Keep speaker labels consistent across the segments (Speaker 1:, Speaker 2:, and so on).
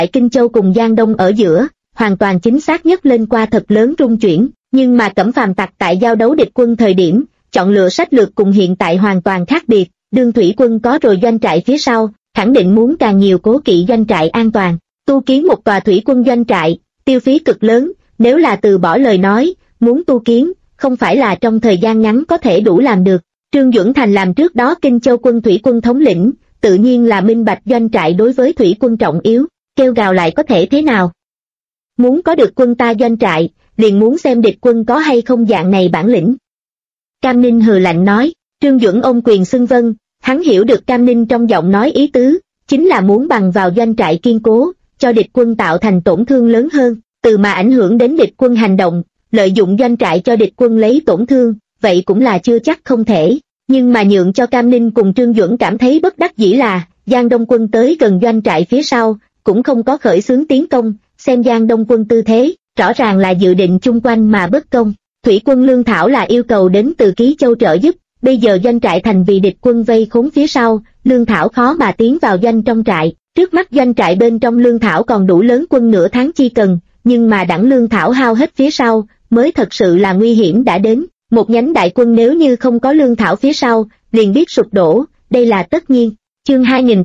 Speaker 1: tại Kinh Châu cùng Giang Đông ở giữa, hoàn toàn chính xác nhất lên qua thật lớn rung chuyển, nhưng mà Cẩm Phàm tặc tại giao đấu địch quân thời điểm, chọn lựa sách lược cùng hiện tại hoàn toàn khác biệt, đương thủy quân có rồi doanh trại phía sau, khẳng định muốn càng nhiều cố kỵ doanh trại an toàn, tu kiến một tòa thủy quân doanh trại, tiêu phí cực lớn, nếu là từ bỏ lời nói, muốn tu kiến, không phải là trong thời gian ngắn có thể đủ làm được. Trương Duẩn Thành làm trước đó Kinh Châu quân thủy quân thống lĩnh, tự nhiên là minh bạch doanh trại đối với thủy quân trọng yếu, kêu gào lại có thể thế nào. Muốn có được quân ta doanh trại, liền muốn xem địch quân có hay không dạng này bản lĩnh. Cam Ninh hừ lạnh nói, Trương Duẩn ôm quyền xưng vâng, hắn hiểu được Cam Ninh trong giọng nói ý tứ, chính là muốn bằng vào doanh trại kiên cố, cho địch quân tạo thành tổn thương lớn hơn, từ mà ảnh hưởng đến địch quân hành động, lợi dụng doanh trại cho địch quân lấy tổn thương, vậy cũng là chưa chắc không thể. Nhưng mà nhượng cho Cam Ninh cùng Trương Duẩn cảm thấy bất đắc dĩ là, Giang Đông quân tới gần doanh trại phía sau, cũng không có khởi xướng tiến công, xem Giang Đông quân tư thế, rõ ràng là dự định chung quanh mà bất công. Thủy quân lương thảo là yêu cầu đến từ Ký Châu trợ giúp, bây giờ doanh trại thành vì địch quân vây khốn phía sau, lương thảo khó mà tiến vào doanh trong trại, trước mắt doanh trại bên trong lương thảo còn đủ lớn quân nửa tháng chi cần, nhưng mà đẳng lương thảo hao hết phía sau, mới thật sự là nguy hiểm đã đến. Một nhánh đại quân nếu như không có lương thảo phía sau, liền biết sụp đổ, đây là tất nhiên. Chương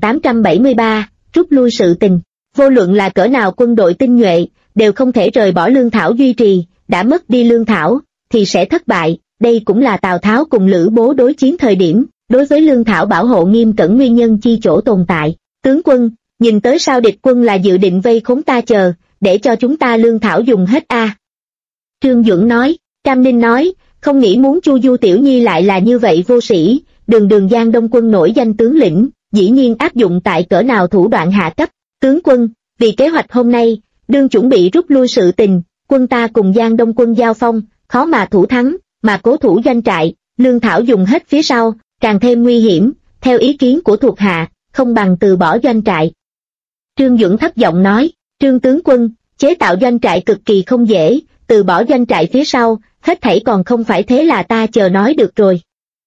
Speaker 1: 2873, rút lui sự tình. Vô luận là cỡ nào quân đội tinh nhuệ, đều không thể rời bỏ lương thảo duy trì, đã mất đi lương thảo, thì sẽ thất bại. Đây cũng là Tào Tháo cùng Lữ Bố đối chiến thời điểm, đối với lương thảo bảo hộ nghiêm cẩn nguyên nhân chi chỗ tồn tại. Tướng quân, nhìn tới sao địch quân là dự định vây khốn ta chờ, để cho chúng ta lương thảo dùng hết a. Trương Duẩn nói, Cam Ninh nói, không nghĩ muốn Chu Du Tiểu Nhi lại là như vậy vô sĩ, đường Giang Đông quân nổi danh tướng lĩnh, dĩ nhiên áp dụng tại cỡ nào thủ đoạn hạ cấp. Tướng quân, vì kế hoạch hôm nay, đương chuẩn bị rút lui sự tình, quân ta cùng Giang Đông quân giao phong, khó mà thủ thắng, mà cố thủ doanh trại, lương thảo dùng hết phía sau, càng thêm nguy hiểm, theo ý kiến của thuộc hạ, không bằng từ bỏ doanh trại. Trương Duẩn thấp giọng nói, Trương tướng quân, chế tạo doanh trại cực kỳ không dễ, từ bỏ doanh trại phía sau, hết thảy còn không phải thế là ta chờ nói được rồi.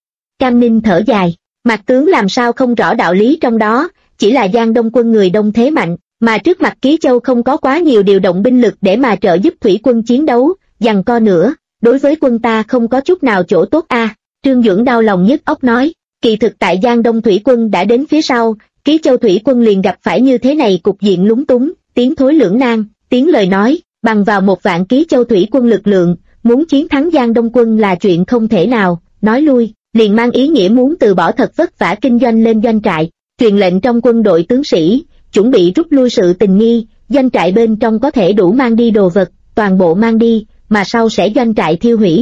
Speaker 1: Cam Ninh thở dài, Mạc tướng làm sao không rõ đạo lý trong đó, chỉ là Giang Đông quân người đông thế mạnh, mà trước mặt Ký Châu không có quá nhiều điều động binh lực để mà trợ giúp thủy quân chiến đấu, giằng co nữa, đối với quân ta không có chút nào chỗ tốt a. Trương Duẩn đau lòng nhức óc nói, kỳ thực tại Giang Đông thủy quân đã đến phía sau, Ký Châu thủy quân liền gặp phải như thế này cục diện lúng túng, tiến thối lưỡng nan, tiếng lời nói, bằng vào 1.000 Ký Châu thủy quân lực lượng, muốn chiến thắng Giang Đông quân là chuyện không thể nào, nói lui, liền mang ý nghĩa muốn từ bỏ thật vất vả kinh doanh lên doanh trại, truyền lệnh trong quân đội tướng sĩ, chuẩn bị rút lui sự tình nghi, doanh trại bên trong có thể đủ mang đi đồ vật, toàn bộ mang đi, mà sau sẽ doanh trại thiêu hủy.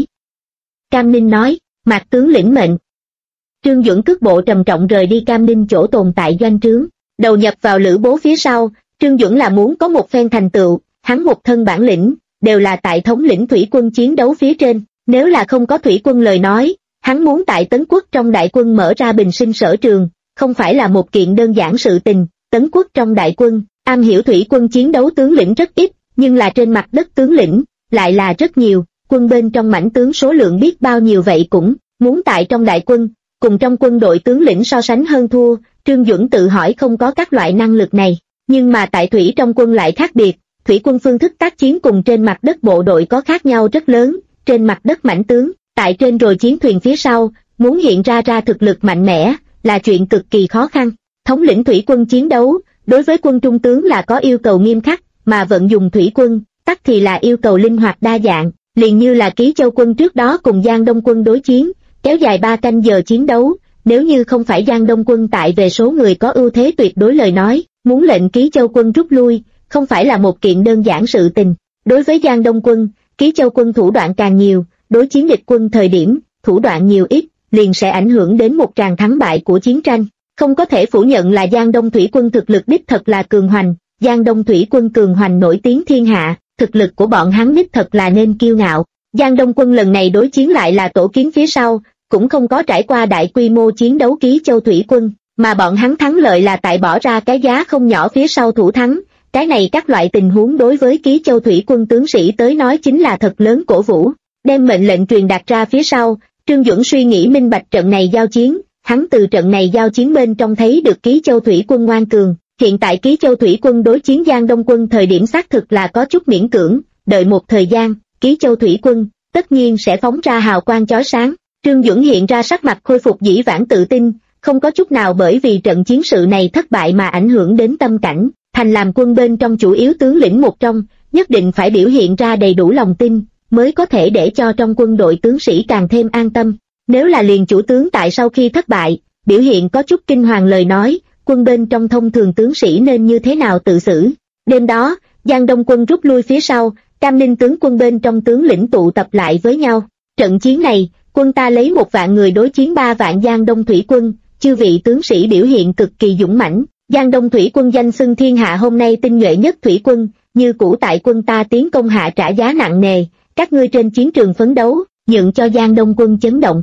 Speaker 1: Cam Ninh nói, Mạc tướng lĩnh mệnh. Trương Duẩn cước bộ trầm trọng rời đi Cam Ninh chỗ tồn tại doanh trướng, đầu nhập vào Lữ Bố phía sau, Trương Duẩn là muốn có một phen thành tựu, hắn một thân bản lĩnh, đều là tại thống lĩnh thủy quân chiến đấu phía trên, nếu là không có thủy quân lời nói, hắn muốn tại Tấn Quốc trong đại quân mở ra bình sinh sở trường, không phải là một kiện đơn giản sự tình. Tấn Quốc trong đại quân, am hiểu thủy quân chiến đấu tướng lĩnh rất ít, nhưng là trên mặt đất tướng lĩnh, lại là rất nhiều, quân bên trong mãnh tướng số lượng biết bao nhiêu vậy cũng, muốn tại trong đại quân, cùng trong quân đội tướng lĩnh so sánh hơn thua, Trương Duẩn tự hỏi không có các loại năng lực này, nhưng mà tại thủy trong quân lại khác biệt, thủy quân phương thức tác chiến cùng trên mặt đất bộ đội có khác nhau rất lớn, trên mặt đất mãnh tướng, tại trên rồi chiến thuyền phía sau, muốn hiện ra thực lực mạnh mẽ, là chuyện cực kỳ khó khăn. Thống lĩnh thủy quân chiến đấu, đối với quân trung tướng là có yêu cầu nghiêm khắc, mà vận dụng thủy quân, tắc thì là yêu cầu linh hoạt đa dạng, liền như là Ký Châu quân trước đó cùng Giang Đông quân đối chiến, kéo dài 3 canh giờ chiến đấu, nếu như không phải Giang Đông quân tại về số người có ưu thế tuyệt đối lời nói, muốn lệnh Ký Châu quân rút lui, không phải là một kiện đơn giản sự tình. Đối với Giang Đông quân, Ký Châu quân thủ đoạn càng nhiều, đối chiến địch quân thời điểm, thủ đoạn nhiều ít, liền sẽ ảnh hưởng đến một tràng thắng bại của chiến tranh. Không có thể phủ nhận là Giang Đông thủy quân thực lực đích thật là cường hoành, Giang Đông thủy quân cường hoành nổi tiếng thiên hạ, thực lực của bọn hắn đích thật là nên kiêu ngạo. Giang Đông quân lần này đối chiến lại là tổ kiến phía sau, cũng không có trải qua đại quy mô chiến đấu Ký Châu thủy quân, mà bọn hắn thắng lợi là tại bỏ ra cái giá không nhỏ phía sau thủ thắng. Cái này các loại tình huống đối với Ký Châu thủy quân tướng sĩ tới nói chính là thật lớn cổ vũ. Đem mệnh lệnh truyền đạt ra phía sau, Trương Duẩn suy nghĩ minh bạch trận này giao chiến, hắn từ trận này giao chiến bên trong thấy được Ký Châu thủy quân ngoan cường, Hiện tại Ký Châu thủy quân đối chiến Giang Đông quân thời điểm xác thực là có chút miễn cưỡng, đợi một thời gian, Ký Châu thủy quân tất nhiên sẽ phóng ra hào quang chói sáng. Trương Duẩn hiện ra sắc mặt khôi phục dĩ vãng tự tin, không có chút nào bởi vì trận chiến sự này thất bại mà ảnh hưởng đến tâm cảnh, thành làm quân bên trong chủ yếu tướng lĩnh một trong, nhất định phải biểu hiện ra đầy đủ lòng tin, mới có thể để cho trong quân đội tướng sĩ càng thêm an tâm. Nếu là liền chủ tướng tại sau khi thất bại, biểu hiện có chút kinh hoàng lời nói, quân bên trong thông thường tướng sĩ nên như thế nào tự xử. Đêm đó, Giang Đông quân rút lui phía sau, Cam Ninh tướng quân bên trong tướng lĩnh tụ tập lại với nhau. Trận chiến này, quân ta lấy 1 vạn người đối chiến 3 vạn Giang Đông thủy quân, chư vị tướng sĩ biểu hiện cực kỳ dũng mãnh. Giang Đông thủy quân danh xưng thiên hạ hôm nay tinh nhuệ nhất thủy quân, như cũ tại quân ta tiến công hạ trả giá nặng nề, các ngươi trên chiến trường phấn đấu, nhượng cho Giang Đông quân chấn động.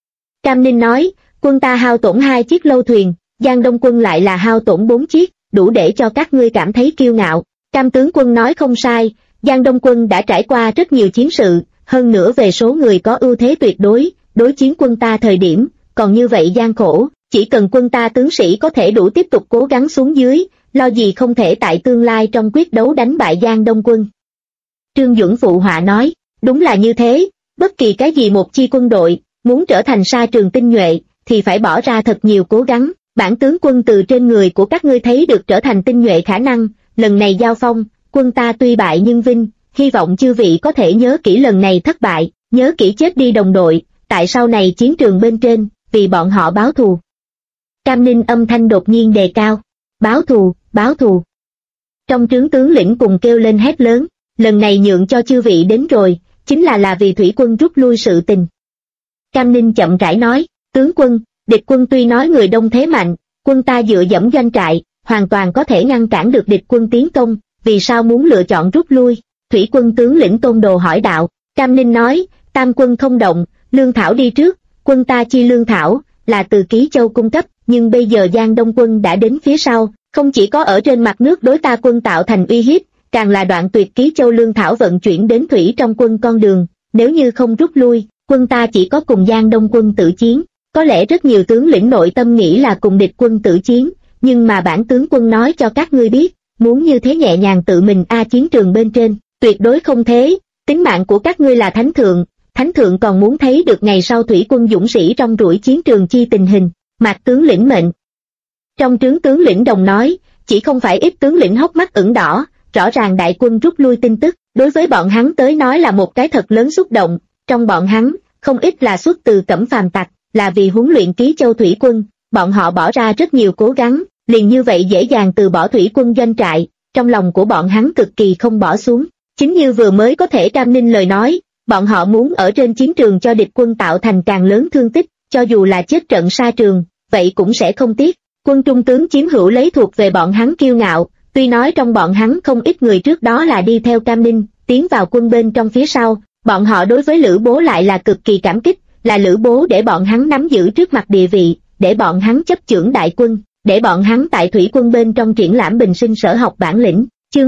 Speaker 1: Cam Ninh nói, quân ta hao tổn 2 chiếc lâu thuyền, Giang Đông quân lại là hao tổn 4 chiếc, đủ để cho các ngươi cảm thấy kiêu ngạo. Cam tướng quân nói không sai, Giang Đông quân đã trải qua rất nhiều chiến sự, hơn nữa về số người có ưu thế tuyệt đối, đối chiến quân ta thời điểm, còn như vậy gian khổ, chỉ cần quân ta tướng sĩ có thể đủ tiếp tục cố gắng xuống dưới, lo gì không thể tại tương lai trong quyết đấu đánh bại Giang Đông quân. Trương Duẩn phụ họa nói, đúng là như thế, bất kỳ cái gì một chi quân đội, muốn trở thành sa trường tinh nhuệ, thì phải bỏ ra thật nhiều cố gắng, bản tướng quân từ trên người của các ngươi thấy được trở thành tinh nhuệ khả năng, lần này giao phong, quân ta tuy bại nhưng vinh, hy vọng chư vị có thể nhớ kỹ lần này thất bại, nhớ kỹ chết đi đồng đội, tại sau này chiến trường bên trên, vì bọn họ báo thù. Cam Ninh âm thanh đột nhiên đề cao, báo thù, báo thù. Trong trướng tướng lĩnh cùng kêu lên hét lớn, lần này nhượng cho chư vị đến rồi, chính là vì thủy quân rút lui sự tình. Cam Ninh chậm rãi nói, tướng quân, địch quân tuy nói người đông thế mạnh, quân ta dựa dẫm doanh trại, hoàn toàn có thể ngăn cản được địch quân tiến công, vì sao muốn lựa chọn rút lui? Thủy quân tướng lĩnh Tôn Đồ hỏi đạo. Cam Ninh nói, tam quân không động, lương thảo đi trước, quân ta chi lương thảo, là từ Ký Châu cung cấp, nhưng bây giờ Giang Đông quân đã đến phía sau, không chỉ có ở trên mặt nước đối ta quân tạo thành uy hiếp, càng là đoạn tuyệt Ký Châu lương thảo vận chuyển đến thủy trong quân con đường, nếu như không rút lui, quân ta chỉ có cùng Giang Đông quân tự chiến. Có lẽ rất nhiều tướng lĩnh nội tâm nghĩ là cùng địch quân tự chiến, nhưng mà bản tướng quân nói cho các ngươi biết, muốn như thế nhẹ nhàng tự mình chiến trường bên trên, tuyệt đối không thế, tính mạng của các ngươi là thánh thượng còn muốn thấy được ngày sau thủy quân dũng sĩ trong rủi chiến trường chi tình hình. Mạc tướng lĩnh mệnh. Trong trướng tướng lĩnh đồng nói, chỉ không phải ít tướng lĩnh hốc mắt ửng đỏ, rõ ràng đại quân rút lui tin tức, đối với bọn hắn tới nói là một cái thật lớn xúc động, trong bọn hắn, không ít là xuất từ Cẩm Phàm tặc, là vì huấn luyện Ký Châu thủy quân, bọn họ bỏ ra rất nhiều cố gắng, liền như vậy dễ dàng từ bỏ thủy quân doanh trại, trong lòng của bọn hắn cực kỳ không bỏ xuống. Chính như vừa mới có thể Cam Ninh lời nói, bọn họ muốn ở trên chiến trường cho địch quân tạo thành càng lớn thương tích, cho dù là chết trận sa trường, vậy cũng sẽ không tiếc. Quân trung tướng chiếm hữu lấy thuộc về bọn hắn kiêu ngạo, tuy nói trong bọn hắn không ít người trước đó là đi theo Cam Ninh, tiến vào quân bên trong phía sau, bọn họ đối với Lữ Bố lại là cực kỳ cảm kích, là Lữ Bố để bọn hắn nắm giữ trước mặt địa vị, để bọn hắn chấp chưởng đại quân, để bọn hắn tại thủy quân bên trong triển lãm bình sinh sở học bản lĩnh. Chương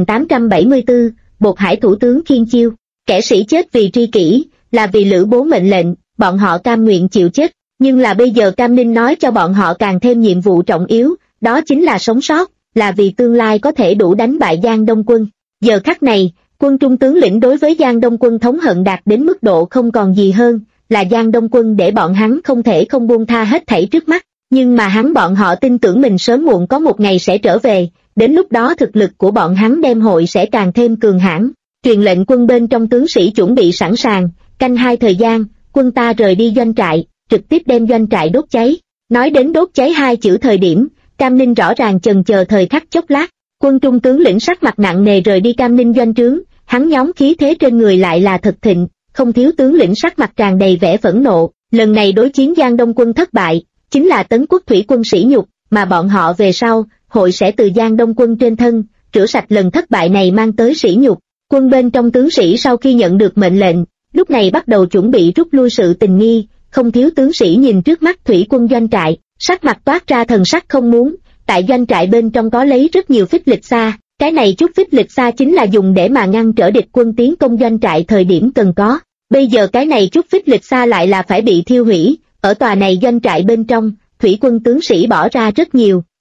Speaker 1: 2874, Bột Hải thủ tướng Khiên Chiêu. Kẻ sĩ chết vì tri kỷ, là vì Lữ Bố mệnh lệnh, bọn họ cam nguyện chịu chết, nhưng là bây giờ Cam Ninh nói cho bọn họ càng thêm nhiệm vụ trọng yếu, đó chính là sống sót, là vì tương lai có thể đủ đánh bại Giang Đông quân. Giờ khắc này, quân trung tướng lĩnh đối với Giang Đông quân thống hận đạt đến mức độ không còn gì hơn, là Giang Đông quân để bọn hắn không thể không buông tha hết thảy trước mắt, nhưng mà bọn họ tin tưởng mình sớm muộn có một ngày sẽ trở về, đến lúc đó thực lực của bọn hắn đem hội sẽ càng thêm cường hãn. Truyền lệnh quân bên trong tướng sĩ chuẩn bị sẵn sàng, canh 2 thời gian, quân ta rời đi doanh trại, trực tiếp đem doanh trại đốt cháy. Nói đến đốt cháy 2 chữ thời điểm, Cam Ninh rõ ràng chần chờ thời khắc chốc lát, quân trung tướng lĩnh sắc mặt nặng nề rời đi Cam Ninh doanh trướng, hắn nhóm khí thế trên người lại là thật thịnh, không thiếu tướng lĩnh sắc mặt tràn đầy vẻ phẫn nộ, lần này đối chiến Giang Đông quân thất bại, chính là Tấn Quốc thủy quân sỉ nhục, mà bọn họ về sau, hội sẽ từ Giang Đông quân trên thân, rửa sạch lần thất bại này mang tới sỉ nhục. Quân bên trong tướng sĩ sau khi nhận được mệnh lệnh, lúc này bắt đầu chuẩn bị rút lui sự tình nghi, không thiếu tướng sĩ nhìn trước mắt thủy quân doanh trại, sắc mặt toát ra thần sắc không muốn, tại doanh trại bên trong có lấy rất nhiều phích lịch xa, cái này chút phích lịch xa chính là dùng để mà ngăn trở địch quân tiến công doanh trại thời điểm cần có, bây giờ cái này chút phích lịch xa lại là phải bị thiêu hủy, ở tòa này doanh trại bên trong, thủy quân tướng sĩ bỏ ra rất nhiều,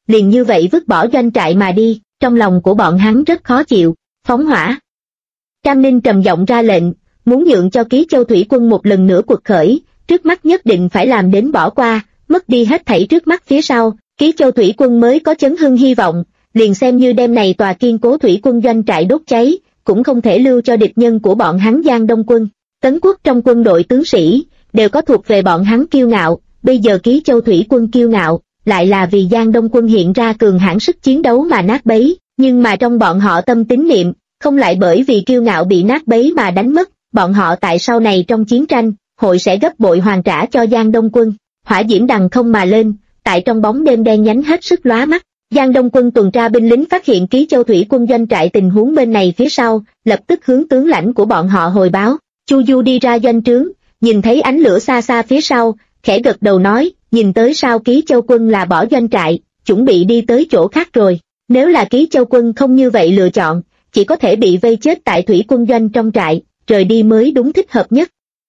Speaker 1: liền như vậy vứt bỏ doanh trại mà đi, trong lòng của bọn hắn rất khó chịu. Phóng hỏa. Cam Ninh trầm giọng ra lệnh, muốn nhượng cho Ký Châu thủy quân một lần nữa cuộc khởi, trước mắt nhất định phải làm đến bỏ qua, mất đi hết thảy trước mắt phía sau, Ký Châu thủy quân mới có chấn hưng hy vọng, liền xem như đêm này tòa kiên cố thủy quân doanh trại đốt cháy, cũng không thể lưu cho địch nhân của bọn hắn Giang Đông quân. Tấn quốc trong quân đội tướng sĩ, đều có thuộc về bọn hắn kiêu ngạo, bây giờ Ký Châu thủy quân kiêu ngạo, lại là vì Giang Đông quân hiện ra cường hãn sức chiến đấu mà nát bấy, nhưng mà trong bọn họ tâm tín niệm, không lại bởi vì kiêu ngạo bị nát bấy mà đánh mất, bọn họ tại sau này trong chiến tranh, hội sẽ gấp bội hoàn trả cho Giang Đông quân. Hỏa diễm đằng không mà lên, tại trong bóng đêm đen nhánh hết sức lóa mắt. Giang Đông quân tuần tra binh lính phát hiện Ký Châu thủy quân doanh trại tình huống bên này phía sau, lập tức hướng tướng lãnh của bọn họ hồi báo. Chu Du đi ra doanh trướng, nhìn thấy ánh lửa xa xa phía sau, khẽ gật đầu nói, nhìn tới sao Ký Châu quân là bỏ doanh trại, chuẩn bị đi tới chỗ khác rồi. Nếu là Ký Châu quân không như vậy lựa chọn, chỉ có thể bị vây chết tại thủy quân doanh trong trại, rời đi mới đúng thích hợp nhất.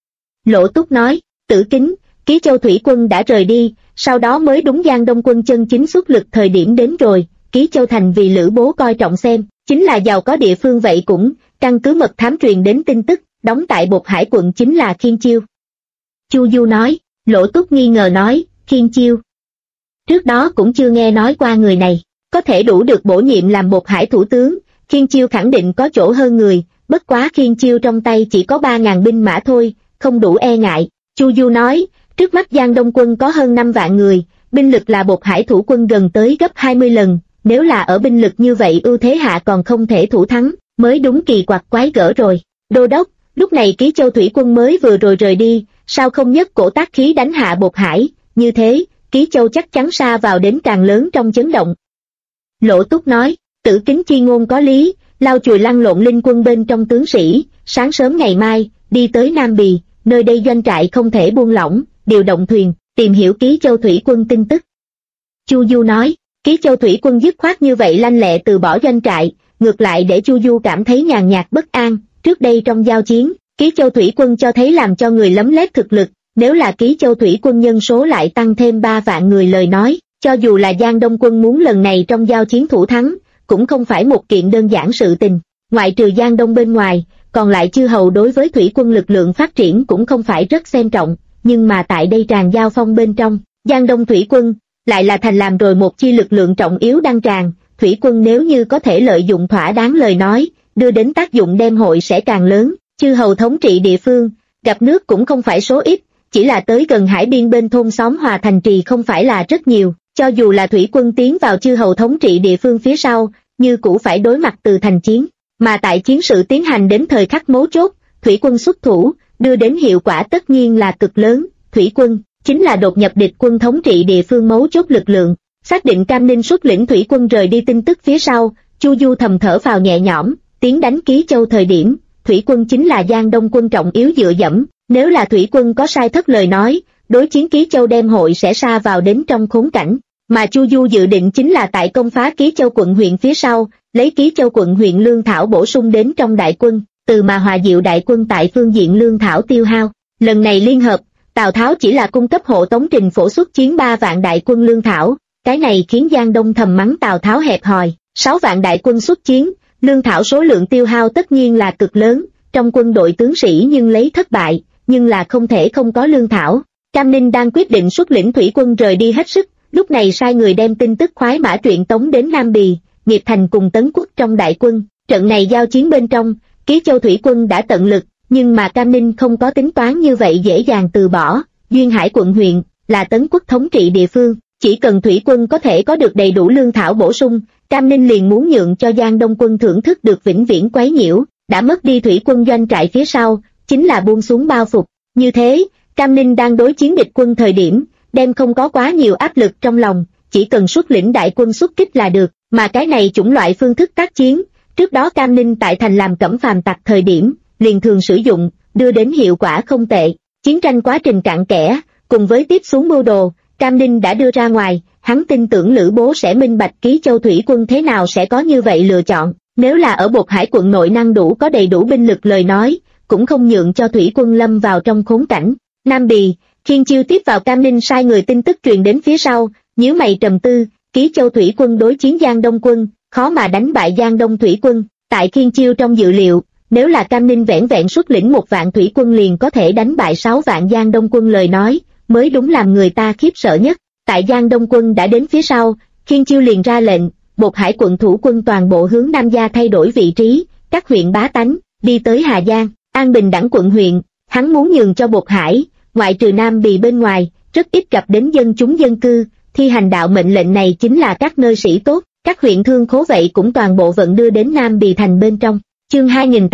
Speaker 1: Lỗ Túc nói, Tử Kính, Ký Châu thủy quân đã rời đi, sau đó mới đúng Giang Đông quân chân chính xuất lực thời điểm đến rồi. Ký Châu thành vì Lữ Bố coi trọng xem, chính là giàu có địa phương vậy cũng, căn cứ mật thám truyền đến tin tức, đóng tại Bột Hải quận chính là Khiên Chiêu. Chu Du nói, Lỗ Túc nghi ngờ nói, Khiên Chiêu. Trước đó cũng chưa nghe nói qua người này, có thể đủ được bổ nhiệm làm Bột Hải thủ tướng, Khiên Chiêu khẳng định có chỗ hơn người, bất quá Khiên Chiêu trong tay chỉ có 3.000 binh mã thôi, không đủ e ngại. Chu Du nói, trước mắt Giang Đông quân có hơn 5 vạn người, binh lực là Bột Hải thủ quân gần tới gấp 20 lần, nếu là ở binh lực như vậy ưu thế hạ còn không thể thủ thắng, mới đúng kỳ quặc quái gở rồi. Đô đốc, lúc này Ký Châu thủy quân mới vừa rồi rời đi, sao không nhất cổ tác khí đánh hạ Bột Hải, như thế, Ký Châu chắc chắn sa vào đến càng lớn trong chấn động. Lỗ Túc nói, Tử Kính chi ngôn có lý, lau chùi lăn lộn linh quân bên trong tướng sĩ, sáng sớm ngày mai, đi tới Nam Bì, nơi đây doanh trại không thể buông lỏng, điều động thuyền, tìm hiểu Ký Châu thủy quân tin tức. Chu Du nói, Ký Châu thủy quân dứt khoát như vậy lanh lẹ từ bỏ doanh trại, ngược lại để Chu Du cảm thấy nhàn nhạt bất an. Trước đây trong giao chiến, Ký Châu thủy quân cho thấy làm cho người lấm lét thực lực, nếu là Ký Châu thủy quân nhân số lại tăng thêm 3 vạn người lời nói, cho dù là Giang Đông quân muốn lần này trong giao chiến thủ thắng, cũng không phải một kiện đơn giản sự tình. Ngoại trừ Giang Đông bên ngoài, còn lại chư hầu đối với thủy quân lực lượng phát triển cũng không phải rất xem trọng, nhưng mà tại đây tràn giao phong bên trong, Giang Đông thủy quân lại là thành làm rồi một chi lực lượng trọng yếu đăng tràn. Thủy quân nếu như có thể lợi dụng thỏa đáng lời nói, đưa đến tác dụng đem hội sẽ càng lớn. Chư hầu thống trị địa phương, gặp nước cũng không phải số ít, chỉ là tới gần hải biên bên thôn xóm hòa thành trì không phải là rất nhiều, cho dù là thủy quân tiến vào chư hầu thống trị địa phương phía sau, như cũ phải đối mặt từ thành chiến, mà tại chiến sự tiến hành đến thời khắc mấu chốt, thủy quân xuất thủ, đưa đến hiệu quả tất nhiên là cực lớn. Thủy quân chính là đột nhập địch quân thống trị địa phương mấu chốt lực lượng. Xác định Cam Ninh xuất lĩnh thủy quân rời đi tin tức phía sau, Chu Du thầm thở phào nhẹ nhõm, tiến đánh Ký Châu thời điểm, thủy quân chính là Giang Đông quân trọng yếu dựa dẫm, nếu là thủy quân có sai thất lời nói, đối chiến Ký Châu đem hội sẽ sa vào đến trong khốn cảnh, mà Chu Du dự định chính là tại công phá Ký Châu quận huyện phía sau, lấy Ký Châu quận huyện lương thảo bổ sung đến trong đại quân, từ mà hòa dịu đại quân tại phương diện lương thảo tiêu hao. Lần này liên hợp, Tào Tháo chỉ là cung cấp hộ tống Trình Phổ xuất chiến 3 vạn đại quân lương thảo, cái này khiến Giang Đông thầm mắng Tào Tháo hẹp hòi. 6 vạn đại quân xuất chiến, lương thảo số lượng tiêu hao tất nhiên là cực lớn, trong quân đội tướng sĩ nhưng lấy thất bại, nhưng là không thể không có lương thảo. Cam Ninh đang quyết định xuất lĩnh thủy quân rời đi hết sức, lúc này sai người đem tin tức khoái mã truyện tống đến Nam Bì, Nghiệp Thành cùng Tấn Quốc trong đại quân. Trận này giao chiến bên trong, Ký Châu thủy quân đã tận lực, nhưng mà Cam Ninh không có tính toán như vậy dễ dàng từ bỏ. Duyên Hải quận huyện là Tấn Quốc thống trị địa phương, chỉ cần thủy quân có thể có được đầy đủ lương thảo bổ sung, Cam Ninh liền muốn nhượng cho Giang Đông quân thưởng thức được vĩnh viễn quấy nhiễu, đã mất đi thủy quân doanh trại phía sau, chính là buông xuống bao phục. Như thế, Cam Ninh đang đối chiến địch quân thời điểm, đem không có quá nhiều áp lực trong lòng, chỉ cần xuất lĩnh đại quân xuất kích là được, mà cái này chủng loại phương thức tác chiến, trước đó Cam Ninh tại thành làm Cẩm Phàm tặc thời điểm, liền thường sử dụng, đưa đến hiệu quả không tệ. Chiến tranh quá trình cặn kẽ, cùng với tiếp xuống mưu đồ, Cam Ninh đã đưa ra ngoài, hắn tin tưởng Lữ Bố sẽ minh bạch Ký Châu thủy quân thế nào sẽ có như vậy lựa chọn, nếu là ở Bột Hải quận nội năng đủ có đầy đủ binh lực lời nói, cũng không nhượng cho thủy quân lâm vào trong khốn cảnh. Nam Bì, Khiên Chiêu tiếp vào Cam Ninh sai người tin tức truyền đến phía sau, nhíu mày trầm tư, Ký Châu thủy quân đối chiến Giang Đông quân, khó mà đánh bại Giang Đông thủy quân. Tại Kiên Chiêu trong dự liệu, nếu là Cam Ninh vẻn vẹn xuất lĩnh 1 vạn thủy quân liền có thể đánh bại 6 vạn Giang Đông quân lời nói, mới đúng làm người ta khiếp sợ nhất. Tại Giang Đông quân đã đến phía sau, Kiên Chiêu liền ra lệnh, Bột Hải quận thủ quân toàn bộ hướng Nam Gia thay đổi vị trí, các huyện bá tánh, đi tới Hà Giang, An Bình đẳng quận huyện, hắn muốn nhường cho Bột Hải, ngoại trừ Nam Bì bên ngoài, rất ít gặp đến dân chúng dân cư, thi hành đạo mệnh lệnh này chính là các nơi sĩ tốt, các huyện thương khố vậy cũng toàn bộ vận đưa đến Nam Bì thành bên trong. Chương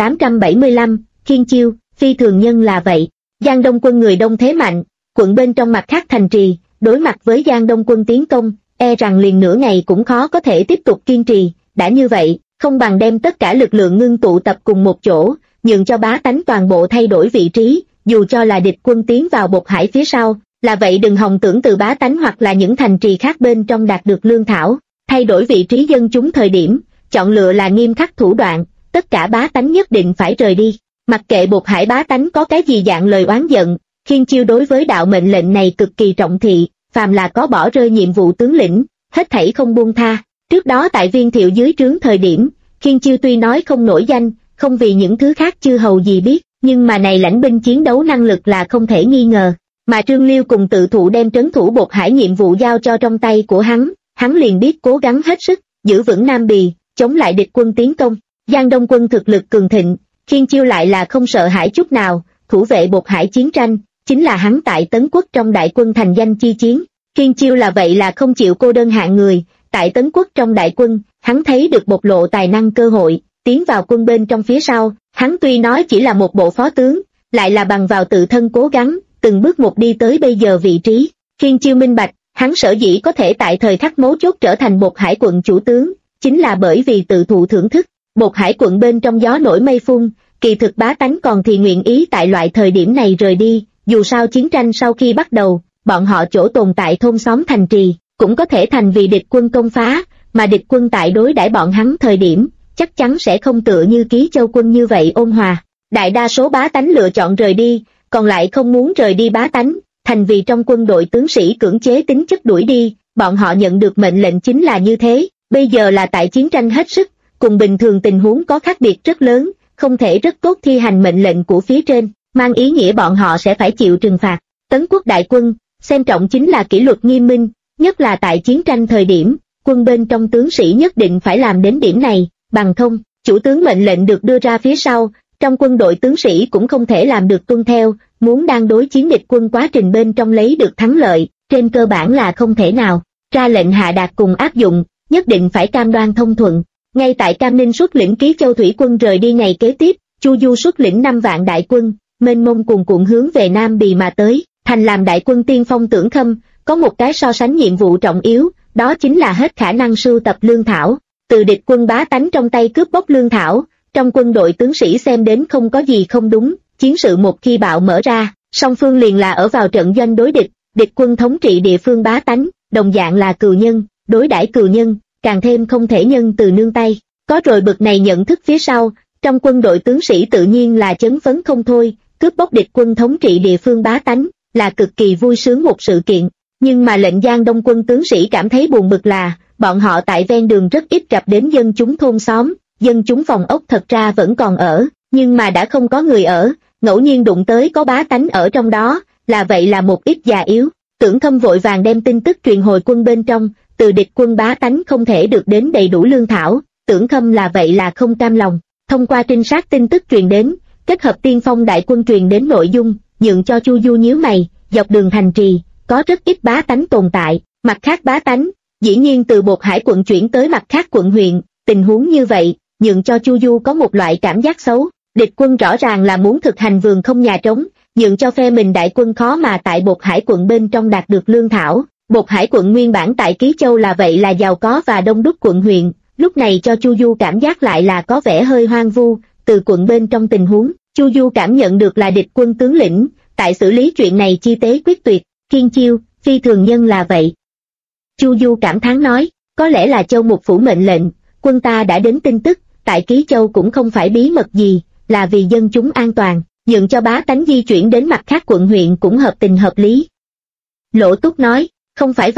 Speaker 1: 2875, Kiên Chiêu, phi thường nhân là vậy. Giang Đông quân người đông thế mạnh, quận bên trong mặt khác thành trì, đối mặt với Giang Đông quân tiến công, e rằng liền nửa ngày cũng khó có thể tiếp tục kiên trì, đã như vậy, không bằng đem tất cả lực lượng ngưng tụ tập cùng một chỗ, nhường cho bá tánh toàn bộ thay đổi vị trí, dù cho là địch quân tiến vào Bột Hải phía sau, là vậy đừng hòng tưởng từ bá tánh hoặc là những thành trì khác bên trong đạt được lương thảo, thay đổi vị trí dân chúng thời điểm, chọn lựa là nghiêm khắc thủ đoạn, tất cả bá tánh nhất định phải rời đi, mặc kệ Bột Hải bá tánh có cái gì dạng lời oán giận, Kiên Chiêu đối với đạo mệnh lệnh này cực kỳ trọng thị, phàm là có bỏ rơi nhiệm vụ tướng lĩnh, hết thảy không buông tha. Trước đó tại Viên Thiệu dưới trướng thời điểm, Kiên Chiêu tuy nói không nổi danh, không vì những thứ khác chư hầu gì biết, nhưng mà này lãnh binh chiến đấu năng lực là không thể nghi ngờ. Mà Trương Liêu cùng tự thụ đem trấn thủ Bột Hải nhiệm vụ giao cho trong tay của hắn liền biết cố gắng hết sức, giữ vững Nam Bì, chống lại địch quân tiến công. Giang Đông quân thực lực cường thịnh, Kiên Chiêu lại là không sợ hãi chút nào, thủ vệ Bột Hải chiến tranh, chính là hắn tại Tấn Quốc trong đại quân thành danh chi chiến. Kiên Chiêu là vậy là không chịu cô đơn hạng người, tại Tấn Quốc trong đại quân, hắn thấy được bộc lộ tài năng cơ hội, tiến vào quân bên trong phía sau, hắn tuy nói chỉ là một bộ phó tướng, lại là bằng vào tự thân cố gắng, từng bước một đi tới bây giờ vị trí. Kiên Chiêu minh bạch, hắn sở dĩ có thể tại thời khắc mấu chốt trở thành Bột Hải quận chủ tướng, chính là bởi vì tự thụ thưởng thức. Bột Hải quận bên trong gió nổi mây phun, kỳ thực bá tánh còn thì nguyện ý tại loại thời điểm này rời đi, dù sao chiến tranh sau khi bắt đầu, bọn họ chỗ tồn tại thôn xóm thành trì, cũng có thể thành vì địch quân công phá, mà địch quân tại đối đãi bọn hắn thời điểm, chắc chắn sẽ không tựa như Ký Châu quân như vậy ôn hòa. Đại đa số bá tánh lựa chọn rời đi, còn lại không muốn rời đi bá tánh, thành vì trong quân đội tướng sĩ cưỡng chế tính chất đuổi đi, bọn họ nhận được mệnh lệnh chính là như thế, bây giờ là tại chiến tranh hết sức, cùng bình thường tình huống có khác biệt rất lớn, không thể rất tốt thi hành mệnh lệnh của phía trên, mang ý nghĩa bọn họ sẽ phải chịu trừng phạt. Tấn Quốc đại quân, xem trọng chính là kỷ luật nghiêm minh, nhất là tại chiến tranh thời điểm, quân bên trong tướng sĩ nhất định phải làm đến điểm này, bằng không, chủ tướng mệnh lệnh được đưa ra phía sau, trong quân đội tướng sĩ cũng không thể làm được tuân theo, muốn đang đối chiến địch quân quá trình bên trong lấy được thắng lợi, trên cơ bản là không thể nào. Ra lệnh hạ đạt cùng áp dụng, nhất định phải cam đoan thông thuận. Ngay tại Cam Ninh xuất lĩnh Ký Châu thủy quân rời đi ngày kế tiếp, Chu Du xuất lĩnh 5 vạn đại quân, mênh mông cuồn cuộn hướng về Nam Bì mà tới. Thành làm đại quân tiên phong Tưởng Khâm, có một cái so sánh nhiệm vụ trọng yếu, đó chính là hết khả năng sưu tập lương thảo, từ địch quân bá tánh trong tay cướp bóc lương thảo. Trong quân đội tướng sĩ xem đến không có gì không đúng, chiến sự một khi bạo mở ra, song phương liền là ở vào trận doanh đối địch, địch quân thống trị địa phương bá tánh, đồng dạng là cừu nhân, đối đãi cừu nhân, càng thêm không thể nhân từ nương tay. Có rồi bực này nhận thức phía sau, trong quân đội tướng sĩ tự nhiên là chấn phấn không thôi, cướp bóc địch quân thống trị địa phương bá tánh, là cực kỳ vui sướng một sự kiện. Nhưng mà lệnh Giang Đông quân tướng sĩ cảm thấy buồn bực là, bọn họ tại ven đường rất ít gặp đến dân chúng thôn xóm, dân chúng phòng ốc thật ra vẫn còn ở, nhưng mà đã không có người ở, ngẫu nhiên đụng tới có bá tánh ở trong đó, là vậy là một ít già yếu. Tưởng Khâm vội vàng đem tin tức truyền hồi quân bên trong, từ địch quân bá tánh không thể được đến đầy đủ lương thảo, Tưởng Khâm là vậy là không cam lòng. Thông qua trinh sát tin tức truyền đến, kết hợp tiên phong đại quân truyền đến nội dung, nhượng cho Chu Du nhíu mày, dọc đường thành trì, có rất ít bá tánh tồn tại, mặt khác bá tánh, dĩ nhiên từ Bột Hải quận chuyển tới mặt khác quận huyện, tình huống như vậy, nhượng cho Chu Du có một loại cảm giác xấu, địch quân rõ ràng là muốn thực hành vườn không nhà trống, nhượng cho phe mình đại quân khó mà tại Bột Hải quận bên trong đạt được lương thảo. Bột Hải quận nguyên bản tại Ký Châu là vậy là giàu có và đông đúc quận huyện, lúc này cho Chu Du cảm giác lại là có vẻ hơi hoang vu, từ quận bên trong tình huống, Chu Du cảm nhận được là địch quân tướng lĩnh, tại xử lý chuyện này chi tế quyết tuyệt, Kiên Chiêu, phi thường nhân là vậy. Chu Du cảm thán nói, có lẽ là Châu Mục phủ mệnh lệnh, quân ta đã đến tin tức, tại Ký Châu cũng không phải bí mật gì, là vì dân chúng an toàn, nhượng cho bá tánh di chuyển đến mặt khác quận huyện cũng hợp tình hợp lý. Lỗ Túc nói, không phải vậy,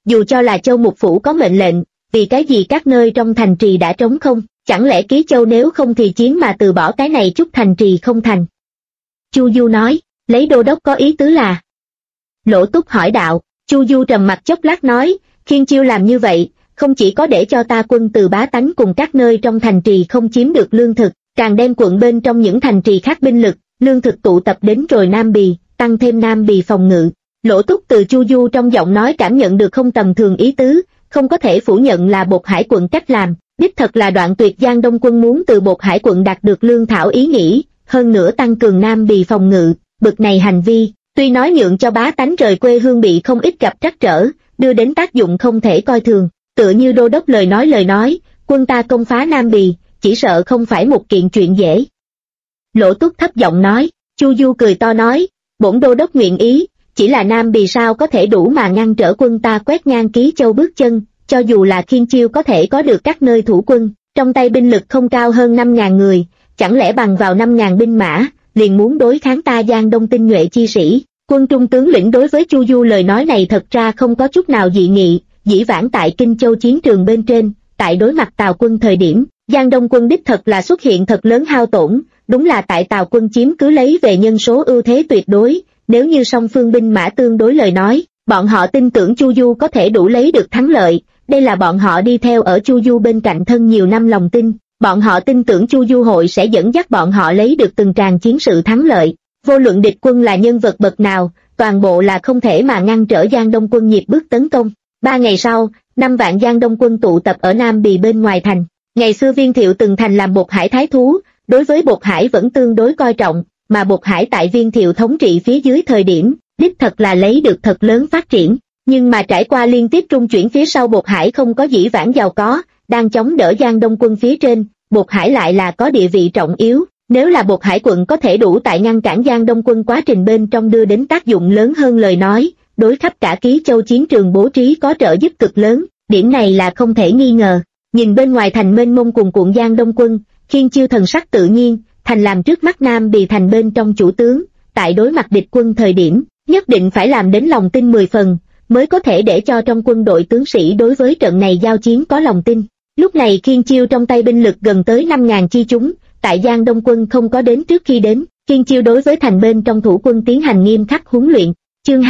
Speaker 1: dù cho là Châu Mục Phủ có mệnh lệnh, vì cái gì các nơi trong thành trì đã trống không, chẳng lẽ Ký Châu nếu không thì chiến mà từ bỏ cái này chút thành trì không thành? Chu Du nói, lấy đô đốc có ý tứ là. Lỗ Túc hỏi đạo, Chu Du trầm mặt chốc lát nói, Khiên Chiêu làm như vậy, không chỉ có để cho ta quân từ bá tánh cùng các nơi trong thành trì không chiếm được lương thực, càng đem quận bên trong những thành trì khác binh lực, lương thực tụ tập đến rồi Nam Bì, tăng thêm Nam Bì phòng ngự. Lỗ Túc từ Chu Du trong giọng nói cảm nhận được không tầm thường ý tứ, không có thể phủ nhận là Bột Hải quận cách làm, đích thật là đoạn tuyệt Giang Đông quân muốn từ Bột Hải quận đạt được lương thảo ý nghĩ, hơn nữa tăng cường Nam Bì phòng ngự, bực này hành vi, tuy nói nhượng cho bá tánh rời quê hương bị không ít gặp trắc trở, đưa đến tác dụng không thể coi thường, tựa như đô đốc lời nói, quân ta công phá Nam Bì, chỉ sợ không phải một kiện chuyện dễ. Lỗ Túc thấp giọng nói, Chu Du cười to nói, bổn đô đốc nguyện ý, chỉ là Nam Bì sao có thể đủ mà ngăn trở quân ta quét ngang Ký Châu bước chân, cho dù là Khiên Chiêu có thể có được các nơi thủ quân, trong tay binh lực không cao hơn 5.000 người, chẳng lẽ bằng vào 5.000 binh mã, liền muốn đối kháng ta Giang Đông tinh nhuệ chi sĩ. Quân trung tướng lĩnh đối với Chu Du lời nói này thật ra không có chút nào dị nghị, dĩ vãng tại Kinh Châu chiến trường bên trên, tại đối mặt Tào quân thời điểm, Giang Đông quân đích thật là xuất hiện thật lớn hao tổn, đúng là tại Tào quân chiếm cứ lấy về nhân số ưu thế tuyệt đối, nếu như song phương binh mã tương đối lời nói, bọn họ tin tưởng Chu Du có thể đủ lấy được thắng lợi, đây là bọn họ đi theo ở Chu Du bên cạnh thân nhiều năm lòng tin, bọn họ tin tưởng Chu Du hội sẽ dẫn dắt bọn họ lấy được từng tràng chiến sự thắng lợi. Vô luận địch quân là nhân vật bậc nào, toàn bộ là không thể mà ngăn trở Giang Đông quân nhịp bước tấn công. 3 ngày sau, 5 vạn Giang Đông quân tụ tập ở Nam Bì bên ngoài thành. Ngày xưa Viên Thiệu từng thành làm Bột Hải thái thú, đối với Bột Hải vẫn tương đối coi trọng, mà Bột Hải tại Viên Thiệu thống trị phía dưới thời điểm, đích thật là lấy được thật lớn phát triển. Nhưng mà trải qua liên tiếp trung chuyển phía sau Bột Hải không có dĩ vãng giàu có, đang chống đỡ Giang Đông quân phía trên, Bột Hải lại là có địa vị trọng yếu. Nếu là Bột Hải quận có thể đủ tại ngăn cản Giang Đông quân quá trình bên trong đưa đến tác dụng lớn hơn lời nói, đối khắp cả Ký Châu chiến trường bố trí có trợ giúp cực lớn, điểm này là không thể nghi ngờ. Nhìn bên ngoài thành mênh mông cùng cuộn Giang Đông quân, Khiên Chiêu thần sắc tự nhiên, thành làm trước mắt Nam Bì thành bên trong chủ tướng, tại đối mặt địch quân thời điểm, nhất định phải làm đến lòng tin 10 phần, mới có thể để cho trong quân đội tướng sĩ đối với trận này giao chiến có lòng tin. Lúc này Khiên Chiêu trong tay binh lực gần tới 5.000 chi chúng, tại Giang Đông quân không có đến trước khi đến, Khiên Chiêu đối với thành bên trong thủ quân tiến hành nghiêm khắc huấn luyện. Chương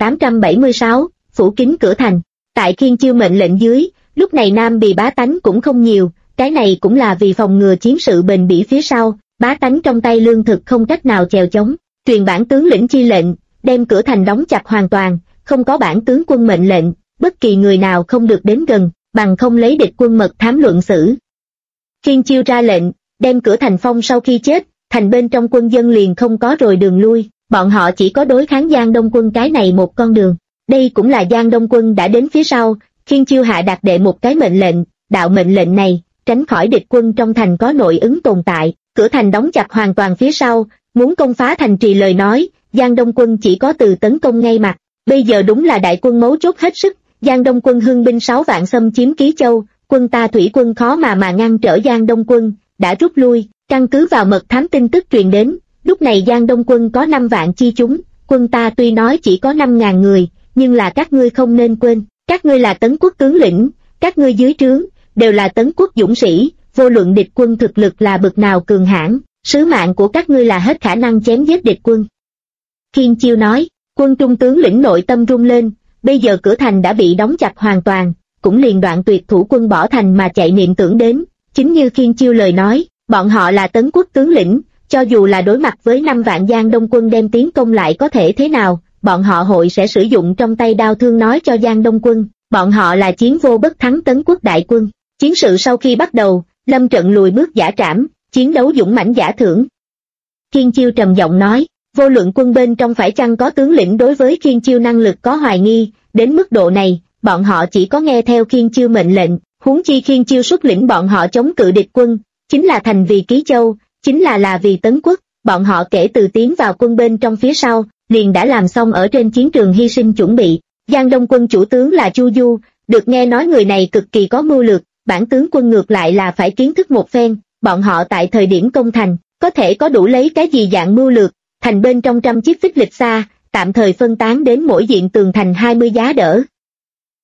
Speaker 1: 2876, phủ kín cửa thành. Tại Khiên Chiêu mệnh lệnh dưới, lúc này Nam Bì bá tánh cũng không nhiều, cái này cũng là vì phòng ngừa chiến sự bền bỉ phía sau, bá tánh trong tay lương thực không cách nào chèo chống, truyền bản tướng lĩnh chi lệnh, đem cửa thành đóng chặt hoàn toàn, không có bản tướng quân mệnh lệnh, bất kỳ người nào không được đến gần, bằng không lấy địch quân mật thám luận xử. Khiên Chiêu ra lệnh, đem cửa thành phong sau khi chết, thành bên trong quân dân liền không có rồi đường lui, bọn họ chỉ có đối kháng Giang Đông quân cái này một con đường. Đây cũng là Giang Đông quân đã đến phía sau, Khiên Chiêu hạ đạt đệ một cái mệnh lệnh, đạo mệnh lệnh này, tránh khỏi địch quân trong thành có nội ứng tồn tại, cửa thành đóng chặt hoàn toàn phía sau, muốn công phá thành trì lời nói, Giang Đông quân chỉ có từ tấn công ngay mặt, bây giờ đúng là đại quân mấu chốt hết sức, Giang Đông quân hưng binh 6 vạn xâm chiếm Ký Châu, quân ta thủy quân khó mà ngăn trở Giang Đông quân, đã rút lui, căn cứ vào mật thám tin tức truyền đến, lúc này Giang Đông quân có 5 vạn chi chúng, quân ta tuy nói chỉ có 5.000 người, nhưng là các ngươi không nên quên, các ngươi là Tấn quốc tướng lĩnh, các ngươi dưới trướng, đều là Tấn quốc dũng sĩ, vô luận địch quân thực lực là bậc nào cường hãn, sứ mạng của các ngươi là hết khả năng chém giết địch quân. Khiên Chiêu nói, quân trung tướng lĩnh nội tâm rung lên, bây giờ cửa thành đã bị đóng chặt hoàn toàn, cũng liền đoạn tuyệt thủ quân bỏ thành mà chạy niệm tưởng đến, chính như Khiên Chiêu lời nói, bọn họ là Tấn quốc tướng lĩnh, cho dù là đối mặt với 5 vạn Giang Đông quân đem tiến công lại có thể thế nào, bọn họ hội sẽ sử dụng trong tay đao thương nói cho Giang Đông quân, bọn họ là chiến vô bất thắng Tấn quốc đại quân. Chiến sự sau khi bắt đầu, lâm trận lùi bước giả trảm, chiến đấu dũng mãnh giả thưởng. Khiên Chiêu trầm giọng nói, vô luận quân bên trong phải chăng có tướng lĩnh đối với Khiên Chiêu năng lực có hoài nghi, đến mức độ này, bọn họ chỉ có nghe theo Khiên Chiêu mệnh lệnh, huống chi Khiên Chiêu xuất lĩnh bọn họ chống cự địch quân, chính là thành vì Ký Châu, chính là vì Tấn quốc, bọn họ kể từ tiến vào quân bên trong phía sau, liền đã làm xong ở trên chiến trường hy sinh chuẩn bị. Giang Đông quân chủ tướng là Chu Du, được nghe nói người này cực kỳ có mưu lược, bản tướng quân ngược lại là phải kiến thức một phen, bọn họ tại thời điểm công thành, có thể có đủ lấy cái gì dạng mưu lược, thành bên trong trăm chiếc phích lịch xa, tạm thời phân tán đến mỗi diện tường thành 20 giá đỡ.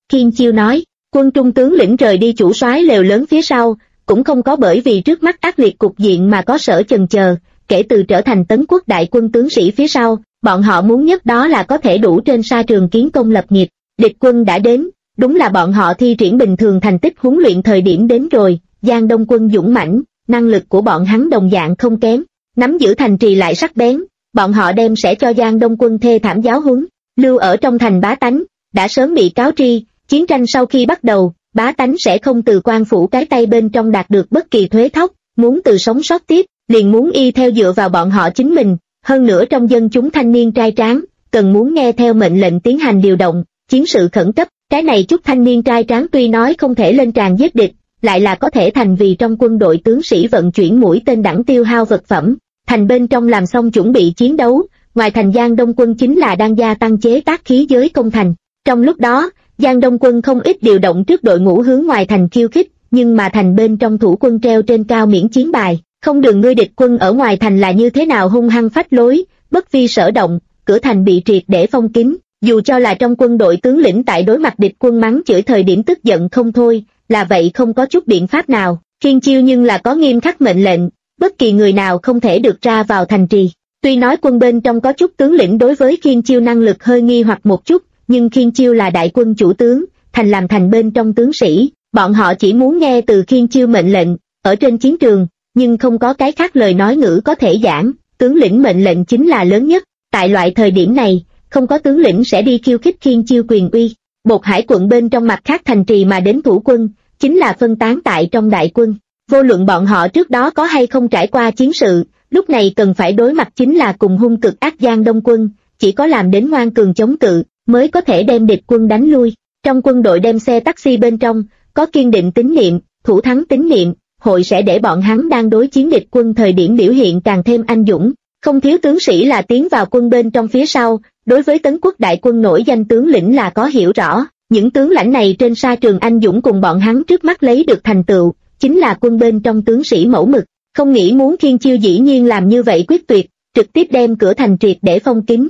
Speaker 1: Khiên Chiêu nói, quân trung tướng lĩnh rời đi chủ soái lều lớn phía sau, cũng không có bởi vì trước mắt ác liệt cục diện mà có sở chần chờ, kể từ trở thành Tấn Quốc đại quân tướng sĩ phía sau, bọn họ muốn nhất đó là có thể đủ trên sa trường kiến công lập nghiệp. Địch quân đã đến, đúng là bọn họ thi triển bình thường thành tích huấn luyện thời điểm đến rồi. Giang Đông quân dũng mãnh, năng lực của bọn hắn đồng dạng không kém, nắm giữ thành trì lại sắc bén, bọn họ đem sẽ cho Giang Đông quân thê thảm giáo huấn. Lưu ở trong thành bá tánh đã sớm bị cáo tri, chiến tranh sau khi bắt đầu, bá tánh sẽ không từ quan phủ cái tay bên trong đạt được bất kỳ thuế thóc, muốn từ sống sót tiếp, liền muốn y theo dựa vào bọn họ chính mình. Hơn nữa trong dân chúng thanh niên trai tráng, cần muốn nghe theo mệnh lệnh tiến hành điều động, chiến sự khẩn cấp. Cái này chút thanh niên trai tráng tuy nói không thể lên tràng giết địch, lại là có thể thành vì trong quân đội tướng sĩ vận chuyển mũi tên đẳng tiêu hao vật phẩm. Thành bên trong làm xong chuẩn bị chiến đấu, ngoài thành Giang Đông quân chính là đang gia tăng chế tác khí giới công thành. Trong lúc đó, Giang Đông quân không ít điều động trước đội ngũ hướng ngoài thành khiêu khích, nhưng mà thành bên trong thủ quân treo trên cao miễn chiến bài, không đường ngươi địch quân ở ngoài thành là như thế nào hung hăng phách lối, bất vi sở động, cửa thành bị triệt để phong kín. Dù cho là trong quân đội tướng lĩnh tại đối mặt địch quân mắng chửi thời điểm tức giận không thôi, là vậy không có chút biện pháp nào. Khiên Chiêu nhưng là có nghiêm khắc mệnh lệnh, bất kỳ người nào không thể được ra vào thành trì. Tuy nói quân bên trong có chút tướng lĩnh đối với Khiên Chiêu năng lực hơi nghi hoặc một chút, nhưng Khiên Chiêu là đại quân chủ tướng, thành làm thành bên trong tướng sĩ, bọn họ chỉ muốn nghe từ Khiên Chiêu mệnh lệnh, ở trên chiến trường, nhưng không có cái khác lời nói ngữ có thể giảng, tướng lĩnh mệnh lệnh chính là lớn nhất. Tại loại thời điểm này, không có tướng lĩnh sẽ đi khiêu khích Khiên Chiêu quyền uy. Bột Hải quận bên trong mặt khác thành trì mà đến thủ quân, chính là phân tán tại trong đại quân. Vô luận bọn họ trước đó có hay không trải qua chiến sự, lúc này cần phải đối mặt chính là cùng hung cực ác Giang Đông quân, chỉ có làm đến ngoan cường chống cự, mới có thể đem địch quân đánh lui. Trong quân đội đem xe taxi bên trong, có kiên định tín niệm, thủ thắng tín niệm, hội sẽ để bọn hắn đang đối chiến địch quân thời điểm biểu hiện càng thêm anh dũng. Không thiếu tướng sĩ là tiến vào quân bên trong phía sau, đối với Tấn Quốc đại quân nổi danh tướng lĩnh là có hiểu rõ, những tướng lãnh này trên sa trường anh dũng cùng bọn hắn trước mắt lấy được thành tựu, chính là quân bên trong tướng sĩ mẫu mực, không nghĩ muốn Khiên Chiêu dĩ nhiên làm như vậy quyết tuyệt, trực tiếp đem cửa thành triệt để phong kín.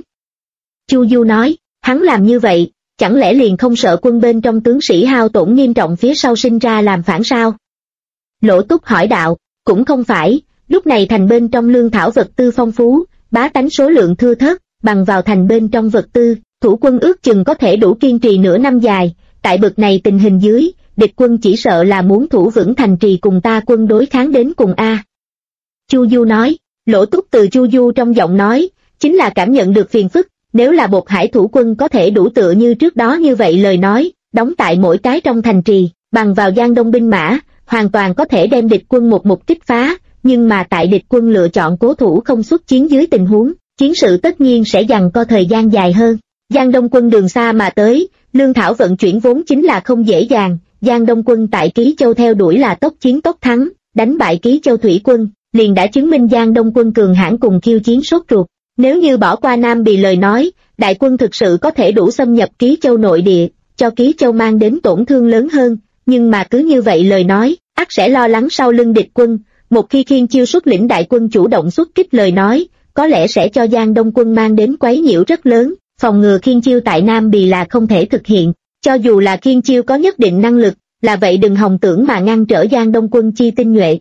Speaker 1: Chu Du nói, hắn làm như vậy, chẳng lẽ liền không sợ quân bên trong tướng sĩ hao tổn nghiêm trọng phía sau sinh ra làm phản sao? Lỗ Túc hỏi đạo, cũng không phải, lúc này thành bên trong lương thảo vật tư phong phú, bá tánh số lượng thưa thớt, bằng vào thành bên trong vật tư, thủ quân ước chừng có thể đủ kiên trì nửa năm dài, tại bực này tình hình dưới, địch quân chỉ sợ là muốn thủ vững thành trì cùng ta quân đối kháng đến cùng a. Chu Du nói, Lỗ Túc từ Chu Du trong giọng nói, chính là cảm nhận được phiền phức, nếu là Bột Hải thủ quân có thể đủ tựa như trước đó như vậy lời nói, đóng tại mỗi cái trong thành trì, bằng vào Giang Đông binh mã, hoàn toàn có thể đem địch quân một kích phá, nhưng mà tại địch quân lựa chọn cố thủ không xuất chiến dưới tình huống, chiến sự tất nhiên sẽ giằng co thời gian dài hơn. Giang Đông quân đường xa mà tới, lương thảo vận chuyển vốn chính là không dễ dàng, Giang Đông quân tại Ký Châu theo đuổi là tốc chiến tốc thắng, đánh bại Ký Châu thủy quân, liền đã chứng minh Giang Đông quân cường hãn cùng khiêu chiến sốt ruột. Nếu như bỏ qua Nam Bì lời nói, đại quân thực sự có thể đủ xâm nhập Ký Châu nội địa, cho Ký Châu mang đến tổn thương lớn hơn, nhưng mà cứ như vậy lời nói, ắt sẽ lo lắng sau lưng địch quân, một khi Khiên Chiêu xuất lĩnh đại quân chủ động xuất kích lời nói, có lẽ sẽ cho Giang Đông quân mang đến quấy nhiễu rất lớn, phòng ngừa Khiên Chiêu tại Nam Bì là không thể thực hiện, cho dù là Khiên Chiêu có nhất định năng lực, là vậy đừng hòng tưởng mà ngăn trở Giang Đông quân chi tinh nhuệ.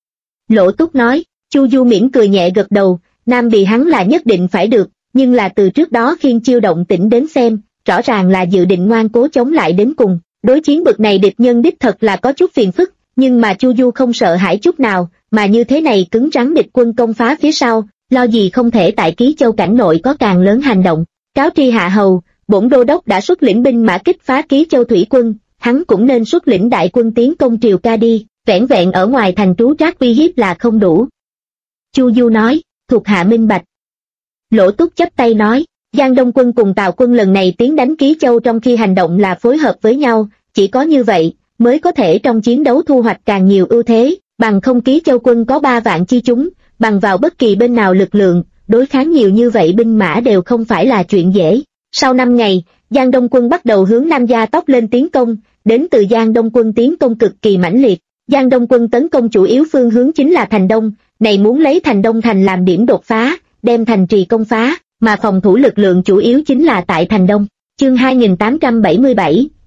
Speaker 1: Lỗ Túc nói, Chu Du mỉm cười nhẹ gật đầu, Nam Bì hắn là nhất định phải được, nhưng là từ trước đó Khiên Chiêu động tĩnh đến xem, rõ ràng là dự định ngoan cố chống lại đến cùng, đối chiến bực này địch nhân đích thật là có chút phiền phức, nhưng mà Chu Du không sợ hãi chút nào, mà như thế này cứng rắn địch quân công phá phía sau, lo gì không thể tại Ký Châu cảnh nội có càng lớn hành động. Cáo tri hạ hầu, bổn đô đốc đã xuất lĩnh binh mã kích phá Ký Châu thủy quân, hắn cũng nên xuất lĩnh đại quân tiến công Triều Ca đi, vẻn vẹn ở ngoài thành trú trác uy hiếp là không đủ. Chu Du nói, thuộc hạ minh bạch. Lỗ Túc chắp tay nói, Giang Đông quân cùng Tào quân lần này tiến đánh Ký Châu trong khi hành động là phối hợp với nhau, chỉ có như vậy mới có thể trong chiến đấu thu hoạch càng nhiều ưu thế, bằng không Ký Châu quân có 3 vạn chi chúng, bằng vào bất kỳ bên nào lực lượng, đối kháng nhiều như vậy binh mã đều không phải là chuyện dễ. Sau 5 ngày, Giang Đông quân bắt đầu hướng Nam Gia Tốc lên tiến công, đến từ Giang Đông quân tiến công cực kỳ mãnh liệt. Giang Đông quân tấn công chủ yếu phương hướng chính là thành Đông, này muốn lấy thành Đông thành làm điểm đột phá, đem thành trì công phá, mà phòng thủ lực lượng chủ yếu chính là tại thành Đông. Chương 2877,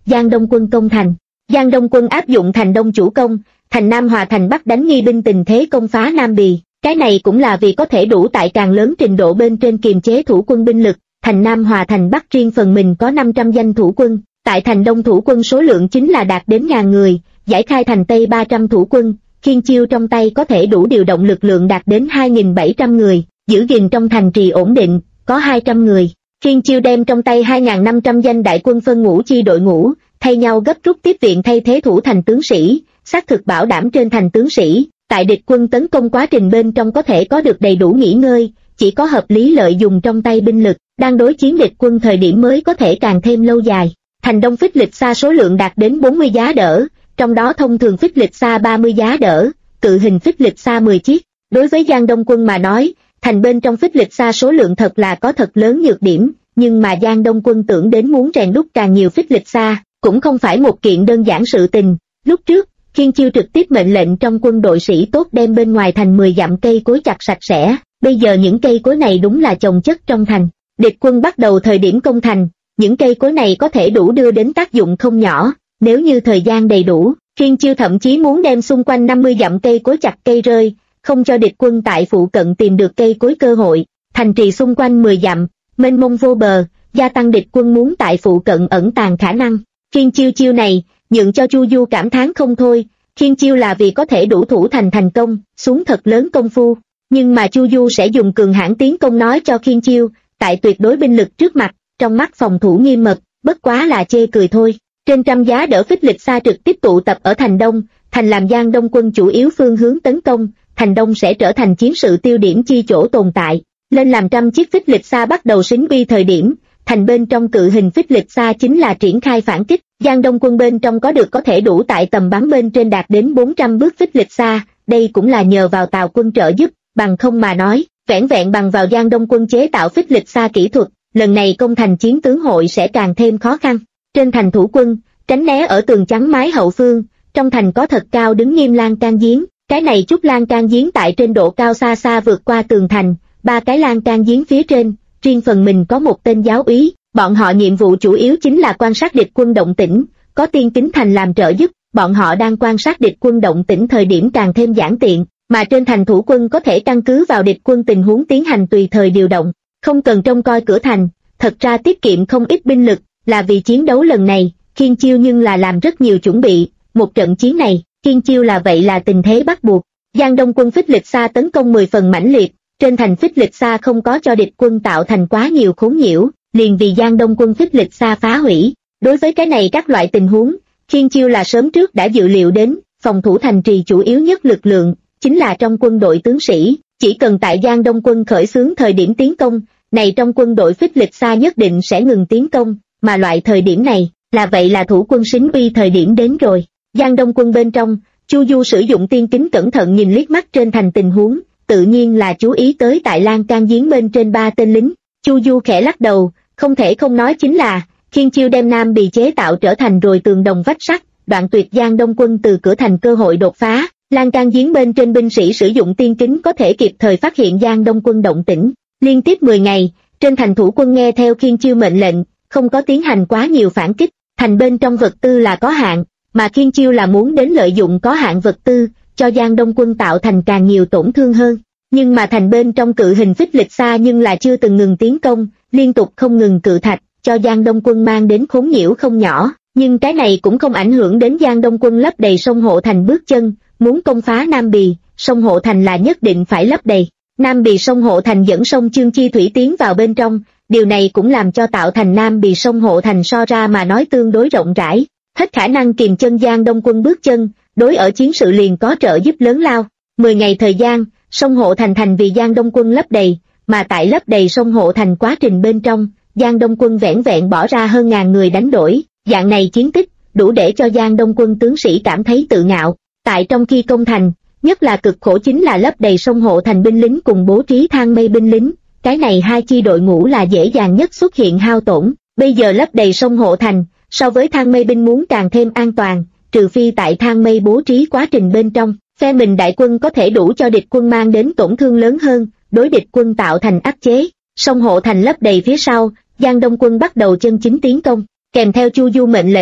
Speaker 1: Giang Đông quân công thành. Giang Đông quân áp dụng thành Đông chủ công, thành Nam hòa thành Bắc đánh nghi binh tình thế công phá Nam Bì. Cái này cũng là vì có thể đủ tại càng lớn trình độ bên trên kiềm chế thủ quân binh lực. Thành Nam hòa thành Bắc riêng phần mình có 500 danh thủ quân, tại thành Đông thủ quân số lượng chính là đạt đến 1000 người, giải khai thành Tây 300 thủ quân, Khiên Chiêu trong tay có thể đủ điều động lực lượng đạt đến 2700 người, giữ gìn trong thành trì ổn định, có 200 người. Khiên Chiêu đem trong tay 2500 danh đại quân phân ngũ chi đội ngũ, thay nhau gấp rút tiếp viện thay thế thủ thành tướng sĩ, xác thực bảo đảm trên thành tướng sĩ, tại địch quân tấn công quá trình bên trong có thể có được đầy đủ nghỉ ngơi, chỉ có hợp lý lợi dùng trong tay binh lực, đang đối chiến địch quân thời điểm mới có thể càng thêm lâu dài. Thành Đông phích lịch xa số lượng đạt đến 40 giá đỡ, trong đó thông thường phích lịch xa 30 giá đỡ, cự hình phích lịch xa 10 chiếc. Đối với Giang Đông quân mà nói, thành bên trong phích lịch xa số lượng thật là có thật lớn nhược điểm, nhưng mà Giang Đông quân tưởng đến muốn rèn đúc càng nhiều phích lịch xa, cũng không phải một kiện đơn giản sự tình. Lúc trước, Khiên Chiêu trực tiếp mệnh lệnh trong quân đội sĩ tốt đem bên ngoài thành 10 dặm cây cối chặt sạch sẽ, bây giờ những cây cối này đúng là chồng chất trong thành. Địch quân bắt đầu thời điểm công thành, những cây cối này có thể đủ đưa đến tác dụng không nhỏ, nếu như thời gian đầy đủ, Khiên Chiêu thậm chí muốn đem xung quanh 50 dặm cây cối chặt cây rơi, không cho địch quân tại phụ cận tìm được cây cối cơ hội. Thành trì xung quanh 10 dặm, mênh mông vô bờ, gia tăng địch quân muốn tại phụ cận ẩn tàng khả năng. Khiên Chiêu này, nhượng cho Chu Du cảm thán không thôi. Khiên Chiêu là vì có thể đủ thủ thành thành công, xuống thật lớn công phu, nhưng mà Chu Du sẽ dùng cường hãn tiến công nói cho Khiên Chiêu, tại tuyệt đối binh lực trước mặt, trong mắt phòng thủ nghiêm mật, bất quá là chê cười thôi. Trên trăm giá đỡ phích lịch xa trực tiếp tụ tập ở thành Đông, thành làm Giang Đông quân chủ yếu phương hướng tấn công, thành Đông sẽ trở thành chiến sự tiêu điểm chi chỗ tồn tại. Lên làm trăm chiếc phích lịch xa bắt đầu xính uy thời điểm, thành bên trong cự hình phích lịch xa chính là triển khai phản kích. Giang Đông quân bên trong có được có thể đủ tại tầm bắn bên trên đạt đến 400 bước phích lịch xa, đây cũng là nhờ vào Tào quân trợ giúp, bằng không mà nói, vẻn vẹn bằng vào Giang Đông quân chế tạo phích lịch xa kỹ thuật, lần này công thành chiến tướng hội sẽ càng thêm khó khăn. Trên thành thủ quân, tránh né ở tường chắn mái hậu phương, trong thành có thật cao đứng nghiêm lan can giếng, cái này chút lan can giếng tại trên độ cao xa xa vượt qua tường thành, 3 cái lan can giếng phía trên, riêng phần mình có một tên giáo úy, bọn họ nhiệm vụ chủ yếu chính là quan sát địch quân động tĩnh, có Tiên Kính Thành làm trợ giúp, bọn họ đang quan sát địch quân động tĩnh thời điểm càng thêm giản tiện, mà trên thành thủ quân có thể căn cứ vào địch quân tình huống tiến hành tùy thời điều động, không cần trông coi cửa thành, thật ra tiết kiệm không ít binh lực, là vì chiến đấu lần này, Khiên Chiêu nhưng là làm rất nhiều chuẩn bị, một trận chiến này, Khiên Chiêu là vậy là tình thế bắt buộc. Giang Đông quân phích lịch xa tấn công 10 phần mãnh liệt, trên thành phích lịch xa không có cho địch quân tạo thành quá nhiều khốn nhiễu, liền vì Giang Đông quân phích lịch xa phá hủy. Đối với cái này các loại tình huống, Khiên Chiêu là sớm trước đã dự liệu đến, phòng thủ thành trì chủ yếu nhất lực lượng, chính là trong quân đội tướng sĩ, chỉ cần tại Giang Đông quân khởi xướng thời điểm tiến công, này trong quân đội phích lịch xa nhất định sẽ ngừng tiến công, mà loại thời điểm này, là vậy là thủ quân xính uy thời điểm đến rồi. Giang Đông quân bên trong, Chu Du sử dụng tiên kính cẩn thận nhìn liếc mắt trên thành tình huống, tự nhiên là chú ý tới tại lan can giếng bên trên 3 tên lính. Chu Du khẽ lắc đầu, không thể không nói chính là, Khiên Chiêu đem Nam Bì chế tạo trở thành rồi tường đồng vách sắt, đoạn tuyệt Giang Đông quân từ cửa thành cơ hội đột phá. Lan can giếng bên trên binh sĩ sử dụng tiên kính có thể kịp thời phát hiện Giang Đông quân động tĩnh. Liên tiếp 10 ngày, trên thành thủ quân nghe theo Khiên Chiêu mệnh lệnh, không có tiến hành quá nhiều phản kích, thành bên trong vật tư là có hạn, mà Khiên Chiêu là muốn đến lợi dụng có hạn vật tư, cho Giang Đông quân tạo thành càng nhiều tổn thương hơn. Nhưng mà thành bên trong cự hình phích lịch xa nhưng là chưa từng ngừng tiến công, liên tục không ngừng cự thạch, cho Giang Đông quân mang đến khốn nhiễu không nhỏ, nhưng cái này cũng không ảnh hưởng đến Giang Đông quân lấp đầy sông Hộ Thành bước chân, muốn công phá Nam Bì, sông Hộ Thành là nhất định phải lấp đầy. Nam Bì sông Hộ Thành dẫn sông Chương Chi Thủy tiến vào bên trong, điều này cũng làm cho tạo thành Nam Bì sông Hộ Thành so ra mà nói tương đối rộng rãi, hết khả năng kìm chân Giang Đông quân bước chân, đối ở chiến sự liền có trợ giúp lớn lao. 10 ngày thời gian, sông Hộ Thành thành vì Giang Đông quân lấp đầy, mà tại lấp đầy sông Hộ Thành quá trình bên trong, Giang Đông quân vẻn vẹn bỏ ra hơn 1000 người đánh đổi, dạng này chiến tích, đủ để cho Giang Đông quân tướng sĩ cảm thấy tự ngạo. Tại trong khi công thành, nhất là cực khổ chính là lấp đầy sông Hộ Thành binh lính cùng bố trí thang mây binh lính, cái này hai chi đội ngũ là dễ dàng nhất xuất hiện hao tổn. Bây giờ lấp đầy sông Hộ Thành, so với thang mây binh muốn càng thêm an toàn, trừ phi tại thang mây bố trí quá trình bên trong, phe mình đại quân có thể đủ cho địch quân mang đến tổn thương lớn hơn, đối địch quân tạo thành áp chế. Sông Hộ Thành lấp đầy phía sau, Giang Đông quân bắt đầu chân chính tiến công, kèm theo Chu Du mệnh lệnh,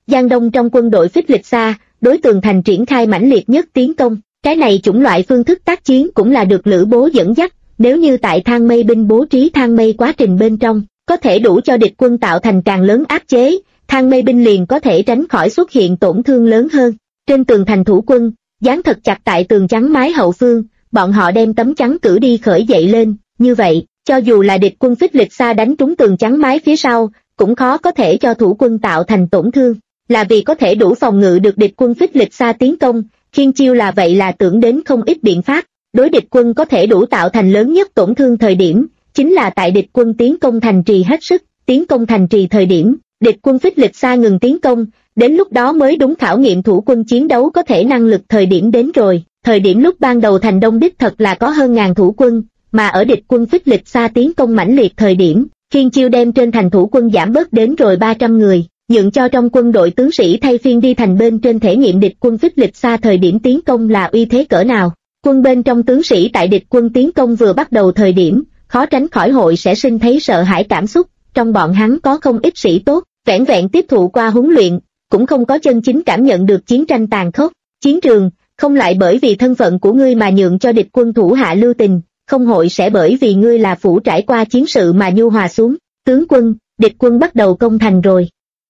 Speaker 1: Giang Đông trong quân đội Phích Lịch Sa, đối tường thành triển khai mãnh liệt nhất tiến công. Cái này chủng loại phương thức tác chiến cũng là được Lữ Bố dẫn dắt, nếu như tại thang mây binh bố trí thang mây quá trình bên trong, có thể đủ cho địch quân tạo thành càng lớn áp chế, thang mây binh liền có thể tránh khỏi xuất hiện tổn thương lớn hơn. Trên tường thành thủ quân, dán thật chặt tại tường chắn mái hậu phương, bọn họ đem tấm chắn cử đi khởi dậy lên, như vậy, cho dù là địch quân Phích Lịch Sa đánh trúng tường chắn mái phía sau, cũng khó có thể cho thủ quân tạo thành tổn thương, là vì có thể đủ phòng ngự được địch quân Phích Lịch Sa tiến công. Khiên Chiêu là vậy là tưởng đến không ít biện pháp, đối địch quân có thể đủ tạo thành lớn nhất tổn thương thời điểm, chính là tại địch quân tiến công thành trì hết sức, tiến công thành trì thời điểm, địch quân Phích Lịch Sa ngừng tiến công, đến lúc đó mới đúng khảo nghiệm thủ quân chiến đấu có thể năng lực thời điểm đến rồi. Thời điểm lúc ban đầu thành Đông đích thật là có hơn ngàn thủ quân, mà ở địch quân Phích Lịch Sa tiến công mãnh liệt thời điểm, Khiên Chiêu đem trên thành thủ quân giảm bớt đến rồi 300 người, nhượng cho trong quân đội tướng sĩ thay phiên đi thành bên trên thể nghiệm địch quân Phích Lịch Sa thời điểm tiến công là uy thế cỡ nào. Quân bên trong tướng sĩ tại địch quân tiến công vừa bắt đầu thời điểm, khó tránh khỏi hội sẽ sinh thấy sợ hãi cảm xúc, trong bọn hắn có không ít sĩ tốt, vẻn vẹn tiếp thụ qua huấn luyện, cũng không có chân chính cảm nhận được chiến tranh tàn khốc. Chiến trường, không lại bởi vì thân phận của ngươi mà nhượng cho địch quân thủ hạ lưu tình, không hội sẽ bởi vì ngươi là phủ trải qua chiến sự mà nhu hòa xuống. Tướng quân, địch quân bắt đầu công thành rồi.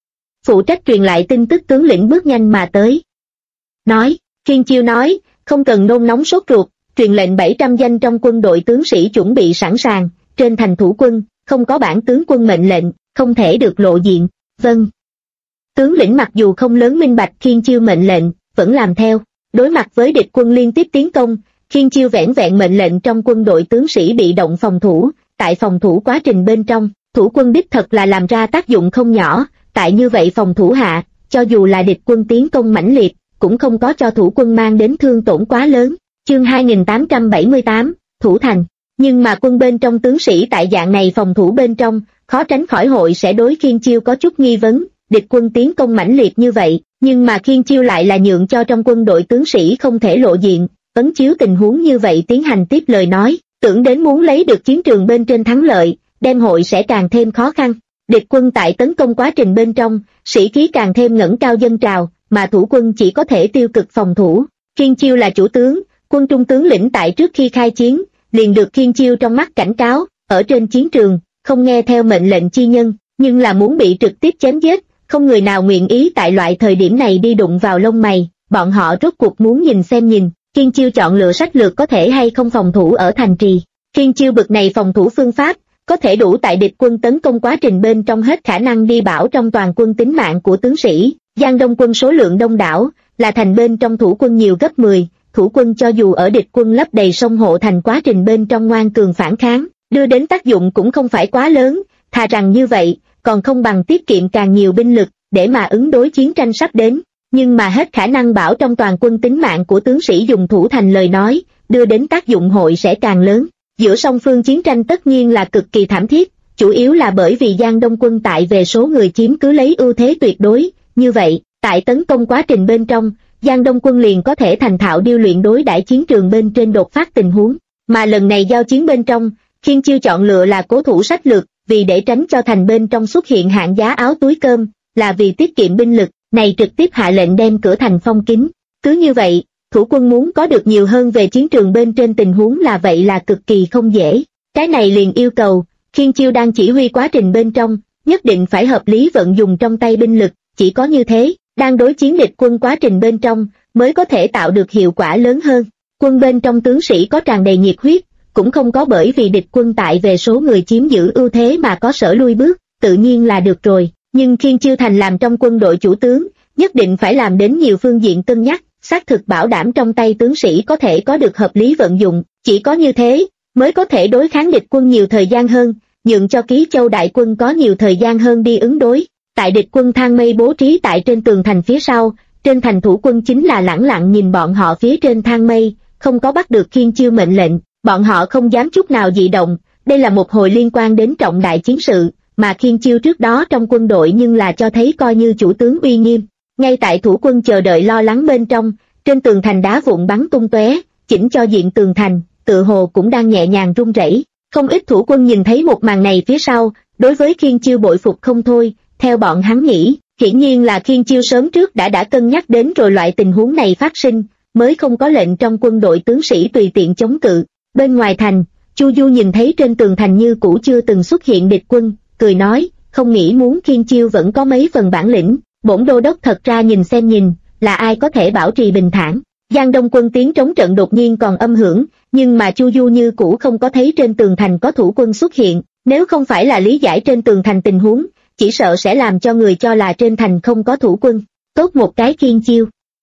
Speaker 1: Phụ trách truyền lại tin tức tướng lĩnh bước nhanh mà tới. Nói, Khiên Chiêu nói, không cần nôn nóng sốt ruột, truyền lệnh 700 danh trong quân đội tướng sĩ chuẩn bị sẵn sàng, trên thành thủ quân, không có bản tướng quân mệnh lệnh, không thể được lộ diện. Vâng. Tướng lĩnh mặc dù không lớn minh bạch Khiên Chiêu mệnh lệnh, vẫn làm theo. Đối mặt với địch quân liên tiếp tiến công, Khiên Chiêu vẻn vẹn mệnh lệnh trong quân đội tướng sĩ bị động phòng thủ, tại phòng thủ quá trình bên trong, thủ quân đích thật là làm ra tác dụng không nhỏ, tại như vậy phòng thủ hạ, cho dù là địch quân tiến công mãnh liệt, cũng không có cho thủ quân mang đến thương tổn quá lớn. Chương 2878, Thủ thành. Nhưng mà quân bên trong tướng sĩ tại dạng này phòng thủ bên trong, khó tránh khỏi hội sẽ đối Khiên Chiêu có chút nghi vấn, địch quân tiến công mãnh liệt như vậy, nhưng mà Khiên Chiêu lại là nhượng cho trong quân đội tướng sĩ không thể lộ diện, ấn chiếu tình huống như vậy tiến hành tiếp lời nói, tưởng đến muốn lấy được chiến trường bên trên thắng lợi, đem hội sẽ càng thêm khó khăn. Địch quân tại tấn công quá trình bên trong, sĩ khí càng thêm ngẩng cao dâng trào, mà thủ quân chỉ có thể tiêu cực phòng thủ. Khiên Chiêu là chủ tướng, quân trung tướng lĩnh tại trước khi khai chiến, liền được Khiên Chiêu trong mắt cảnh cáo, ở trên chiến trường, không nghe theo mệnh lệnh chi nhân, nhưng là muốn bị trực tiếp chém giết, không người nào nguyện ý tại loại thời điểm này đi đụng vào lông mày, bọn họ rốt cuộc muốn nhìn xem nhìn, Khiên Chiêu chọn lựa sách lược có thể hay không phòng thủ ở thành trì. Khiên Chiêu bực này phòng thủ phương pháp, có thể đủ tại địch quân tấn công quá trình bên trong hết khả năng đi bảo trong toàn quân tính mạng của tướng sĩ. Giang Đông quân số lượng đông đảo, là thành bên trong thủ quân nhiều gấp 10, thủ quân cho dù ở địch quân lấp đầy sông hộ thành quá trình bên trong ngoan cường phản kháng, đưa đến tác dụng cũng không phải quá lớn, thà rằng như vậy, còn không bằng tiết kiệm càng nhiều binh lực, để mà ứng đối chiến tranh sắp đến. Nhưng mà hết khả năng bảo trong toàn quân tính mạng của tướng sĩ dùng thủ thành lời nói, đưa đến tác dụng hội sẽ càng lớn. Giữa song phương chiến tranh tất nhiên là cực kỳ thảm thiết, chủ yếu là bởi vì Giang Đông quân tại về số người chiếm cứ lấy ưu thế tuyệt đối, như vậy, tại tấn công quá trình bên trong, Giang Đông quân liền có thể thành thạo điêu luyện đối đãi chiến trường bên trên đột phát tình huống, mà lần này giao chiến bên trong, Khiên Chiêu chọn lựa là cố thủ sách lược, vì để tránh cho thành bên trong xuất hiện hạng giá áo túi cơm, là vì tiết kiệm binh lực, này trực tiếp hạ lệnh đem cửa thành phong kín. Cứ như vậy, thủ quân muốn có được nhiều hơn về chiến trường bên trên tình huống là vậy là cực kỳ không dễ. Cái này liền yêu cầu, Khiên Chiêu đang chỉ huy quá trình bên trong, nhất định phải hợp lý vận dùng trong tay binh lực, chỉ có như thế, đang đối chiến địch quân quá trình bên trong, mới có thể tạo được hiệu quả lớn hơn. Quân bên trong tướng sĩ có tràn đầy nhiệt huyết, cũng không có bởi vì địch quân tại về số người chiếm giữ ưu thế mà có sở lui bước, tự nhiên là được rồi. Nhưng Khiên Chiêu thành làm trong quân đội chủ tướng, nhất định phải làm đến nhiều phương diện cân nhắc, xác thực bảo đảm trong tay tướng sĩ có thể có được hợp lý vận dụng, chỉ có như thế, mới có thể đối kháng địch quân nhiều thời gian hơn, nhượng cho Ký Châu đại quân có nhiều thời gian hơn đi ứng đối. Tại địch quân thang mây bố trí tại trên tường thành phía sau, trên thành thủ quân chính là lẳng lặng nhìn bọn họ phía trên thang mây, không có bắt được Khiên Chiêu mệnh lệnh, bọn họ không dám chút nào dị động, đây là một hồi liên quan đến trọng đại chiến sự, mà Khiên Chiêu trước đó trong quân đội nhưng là cho thấy coi như chủ tướng uy nghiêm. Ngay tại thủ quân chờ đợi lo lắng bên trong, trên tường thành đá vụn bắn tung tóe, chỉnh cho diện tường thành, tựa hồ cũng đang nhẹ nhàng rung rẩy. Không ít thủ quân nhìn thấy một màn này phía sau, đối với Khiên Chiêu bội phục không thôi, theo bọn hắn nghĩ, Hiển nhiên là Khiên Chiêu sớm trước đã cân nhắc đến rồi loại tình huống này phát sinh, mới không có lệnh trong quân đội tướng sĩ tùy tiện chống cự. Bên ngoài thành, Chu Du nhìn thấy trên tường thành như cũ chưa từng xuất hiện địch quân, cười nói, không nghĩ muốn Khiên Chiêu vẫn có mấy phần bản lĩnh, bổn đô đốc thật ra nhìn xem nhìn, là ai có thể bảo trì bình thản. Giang Đông quân tiếng trống trận đột nhiên còn âm hưởng, nhưng mà Chu Du như cũ không có thấy trên tường thành có thủ quân xuất hiện, nếu không phải là lý giải trên tường thành tình huống, chỉ sợ sẽ làm cho người cho là trên thành không có thủ quân. Tốt một cái Khiên Chiêu.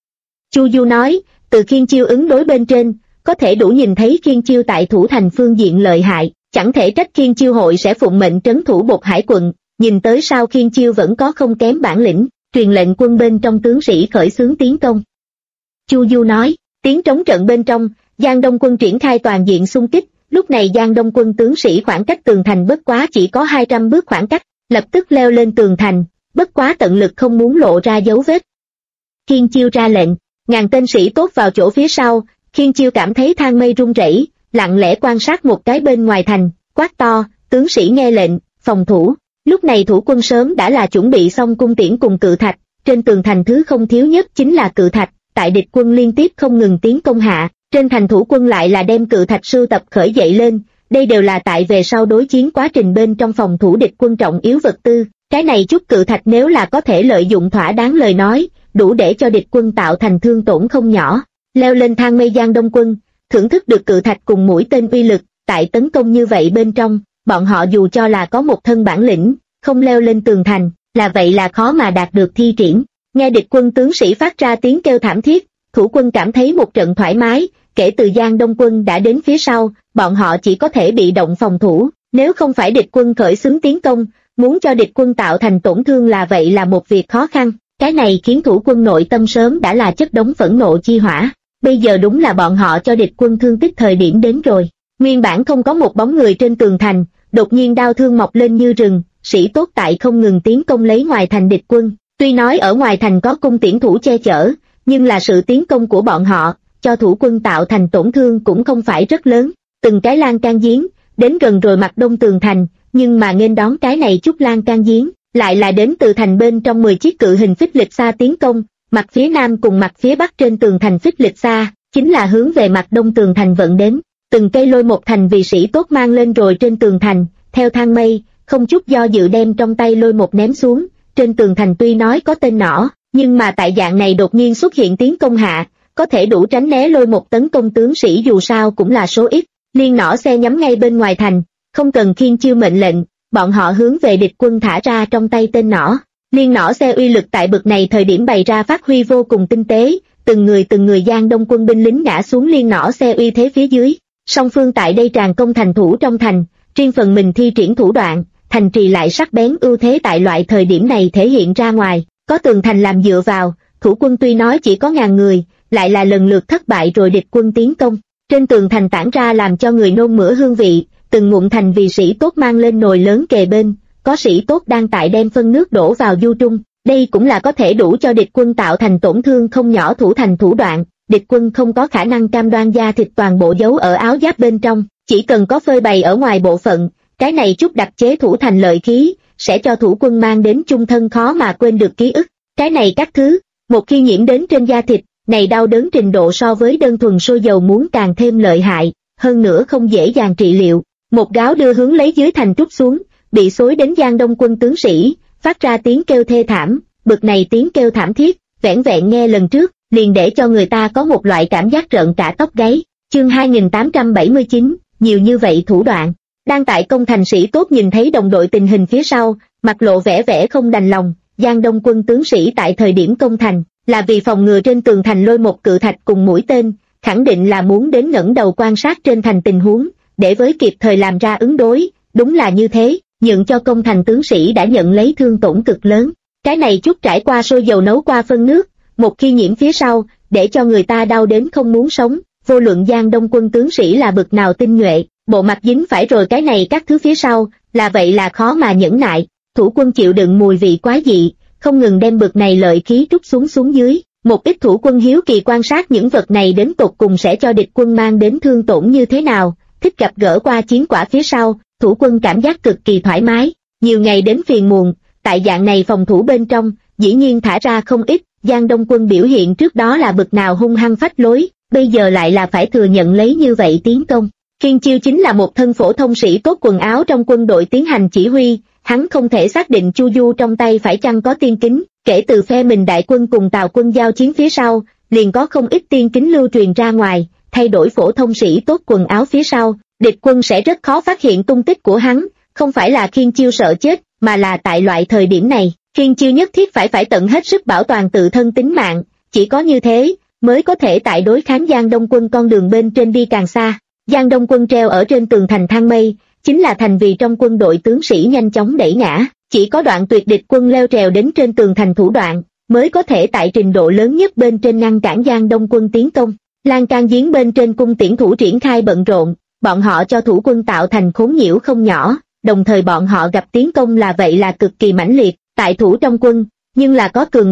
Speaker 1: Chu Du nói, từ Khiên Chiêu ứng đối bên trên, có thể đủ nhìn thấy Khiên Chiêu tại thủ thành phương diện lợi hại, chẳng thể trách Khiên Chiêu hội sẽ phụng mệnh trấn thủ Bột Hải quận, nhìn tới sau Khiên Chiêu vẫn có không kém bản lĩnh, truyền lệnh quân bên trong tướng sĩ khởi xướng tiến công. Chu Du nói, tiếng trống trận bên trong, Giang Đông quân triển khai toàn diện xung kích, lúc này Giang Đông quân tướng sĩ khoảng cách tường thành bất quá chỉ có 200 bước khoảng cách, lập tức leo lên tường thành, bất quá tận lực không muốn lộ ra dấu vết. Khiên Chiêu ra lệnh, ngàn tên sĩ tốt vào chỗ phía sau, Khiên Chiêu cảm thấy thang mây rung rẩy, lặng lẽ quan sát một cái bên ngoài thành, quát to, tướng sĩ nghe lệnh, phòng thủ. Lúc này thủ quân sớm đã là chuẩn bị xong cung tiễn cùng cự thạch, trên tường thành thứ không thiếu nhất chính là cự thạch, tại địch quân liên tiếp không ngừng tiến công hạ, trên thành thủ quân lại là đem cự thạch sưu tập khởi dậy lên, đây đều là tại về sau đối chiến quá trình bên trong phòng thủ địch quân trọng yếu vật tư, cái này chút cự thạch nếu là có thể lợi dụng thỏa đáng lời nói, đủ để cho địch quân tạo thành thương tổn không nhỏ. Leo lên thang mây Giang Đông quân, thưởng thức được cự thạch cùng mũi tên uy lực, tại tấn công như vậy bên trong, bọn họ dù cho là có một thân bản lĩnh, không leo lên tường thành, là vậy là khó mà đạt được thi triển. Nghe địch quân tướng sĩ phát ra tiếng kêu thảm thiết, thủ quân cảm thấy một trận thoải mái, kể từ Giang Đông quân đã đến phía sau, bọn họ chỉ có thể bị động phòng thủ, nếu không phải địch quân khởi xướng tiến công, muốn cho địch quân tạo thành tổn thương là vậy là một việc khó khăn, cái này khiến thủ quân nội tâm sớm đã là chất đống phẫn nộ chi hỏa, bây giờ đúng là bọn họ cho địch quân thương tích thời điểm đến rồi. Nguyên bản không có một bóng người trên tường thành, đột nhiên đao thương mọc lên như rừng, sĩ tốt tại không ngừng tiến công lấy ngoài thành địch quân, tuy nói ở ngoài thành có cung tiễn thủ che chở, nhưng là sự tiến công của bọn họ, cho thủ quân tạo thành tổn thương cũng không phải rất lớn, từng cái lan can giếng, đến gần rồi mặt đông tường thành, nhưng mà nghênh đón cái này chút lan can giếng, lại là đến từ thành bên trong 10 chiếc cự hình phích lịch xa tiến công, mặt phía nam cùng mặt phía bắc trên tường thành phích lịch xa, chính là hướng về mặt đông tường thành vận đến, từng cây lôi một thành vì sĩ tốt mang lên rồi trên tường thành, theo thang mây, không chút do dự đem trong tay lôi một ném xuống, trên tường thành tuy nói có tên nỏ, nhưng mà tại dạng này đột nhiên xuất hiện tiến công hạ, có thể đủ tránh né lôi một tấn công tướng sĩ dù sao cũng là số ít, liên nỏ xe nhắm ngay bên ngoài thành, không cần Khiên Chiêu mệnh lệnh, bọn họ hướng về địch quân thả ra trong tay tên nỏ. Liên nỏ xe uy lực tại bực này thời điểm bày ra phát huy vô cùng tinh tế, từng người Giang Đông quân binh lính ngã xuống liên nỏ xe uy thế phía dưới. Song phương tại đây tràn công thành thủ trong thành, riêng phần mình thi triển thủ đoạn, thành trì lại sắc bén ưu thế tại loại thời điểm này thể hiện ra ngoài, có tường thành làm dựa vào, thủ quân tuy nói chỉ có 1000 người, lại là lần lượt thất bại rồi địch quân tiến công. Trên tường thành tản ra làm cho người nôn mửa hương vị, từng ngụm thành vì sĩ tốt mang lên nồi lớn kề bên, có sĩ tốt đang tại đem phân nước đổ vào du trung, đây cũng là có thể đủ cho địch quân tạo thành tổn thương không nhỏ thủ thành thủ đoạn, địch quân không có khả năng cam đoan da thịt toàn bộ giấu ở áo giáp bên trong, chỉ cần có phơi bày ở ngoài bộ phận, cái này chút đặc chế thủ thành lợi khí, sẽ cho thủ quân mang đến chung thân khó mà quên được ký ức, cái này các thứ, một khi nhiễm đến trên da thịt, này đau đớn trình độ so với đơn thuần sôi dầu muốn càng thêm lợi hại, hơn nữa không dễ dàng trị liệu, một gáo đưa hướng lấy dưới thành trút xuống, bị xối đến Giang Đông quân tướng sĩ, phát ra tiếng kêu thê thảm, bực này tiếng kêu thảm thiết, vẻn vẹn nghe lần trước, liền để cho người ta có một loại cảm giác rợn cả tóc gáy. Chương 2879, nhiều như vậy thủ đoạn. Đang tại công thành sĩ tốt nhìn thấy đồng đội tình hình phía sau, mặt lộ vẻ không đành lòng, Giang Đông quân tướng sĩ tại thời điểm công thành, là vì phòng ngừa trên tường thành lôi một cự thạch cùng mũi tên, khẳng định là muốn đến ngẩng đầu quan sát trên thành tình huống, để với kịp thời làm ra ứng đối, đúng là như thế, nhượng cho công thành tướng sĩ đã nhận lấy thương tổn cực lớn. Cái này chút trải qua sôi dầu nấu qua phân nước, một khi nhiễm phía sau, để cho người ta đau đến không muốn sống, vô luận Giang Đông quân tướng sĩ là bực nào tinh nhuệ, bộ mặt dính phải rồi cái này các thứ phía sau, là vậy là khó mà nhẫn nại, thủ quân chịu đựng mùi vị quái dị, không ngừng đem bực này lợi khí trút xuống dưới, một ít thủ quân hiếu kỳ quan sát những vật này đến tột cùng sẽ cho địch quân mang đến thương tổn như thế nào, thích gặp gỡ qua chiến quả phía sau, thủ quân cảm giác cực kỳ thoải mái, nhiều ngày đến phiền muộn, tại dạng này phòng thủ bên trong, dĩ nhiên thả ra không ít. Giang Đông Quân biểu hiện trước đó là bực nào hung hăng phách lối, bây giờ lại là phải thừa nhận lấy như vậy tiến công. Khiên Chiêu chính là một thân phổ thông sĩ tốt quần áo trong quân đội tiến hành chỉ huy, hắn không thể xác định Chu Du trong tay phải chăng có tiên kính, kể từ phe mình đại quân cùng Tào quân giao chiến phía sau, liền có không ít tiên kính lưu truyền ra ngoài, thay đổi phổ thông sĩ tốt quần áo phía sau, địch quân sẽ rất khó phát hiện tung tích của hắn, không phải là Khiên Chiêu sợ chết, mà là tại loại thời điểm này, Khiên Chiêu nhất thiết phải tận hết sức bảo toàn tự thân tính mạng, chỉ có như thế, mới có thể tại đối kháng Giang Đông Quân con đường bên trên đi càng xa. Giang Đông Quân treo ở trên tường thành thang mây, chính là thành vì trong quân đội tướng sĩ nhanh chóng đẩy ngã, chỉ có Đoạn Tuyệt địch quân leo trèo đến trên tường thành thủ đoạn, mới có thể tại trình độ lớn nhất bên trên ngăn cản Giang Đông Quân tiến công. Lan Can Giếng bên trên cung tiễn thủ triển khai bận rộn, bọn họ cho thủ quân tạo thành khốn nhiễu không nhỏ, đồng thời bọn họ gặp tiến công là vậy là cực kỳ mãnh liệt, tại thủ trong quân, nhưng là có cường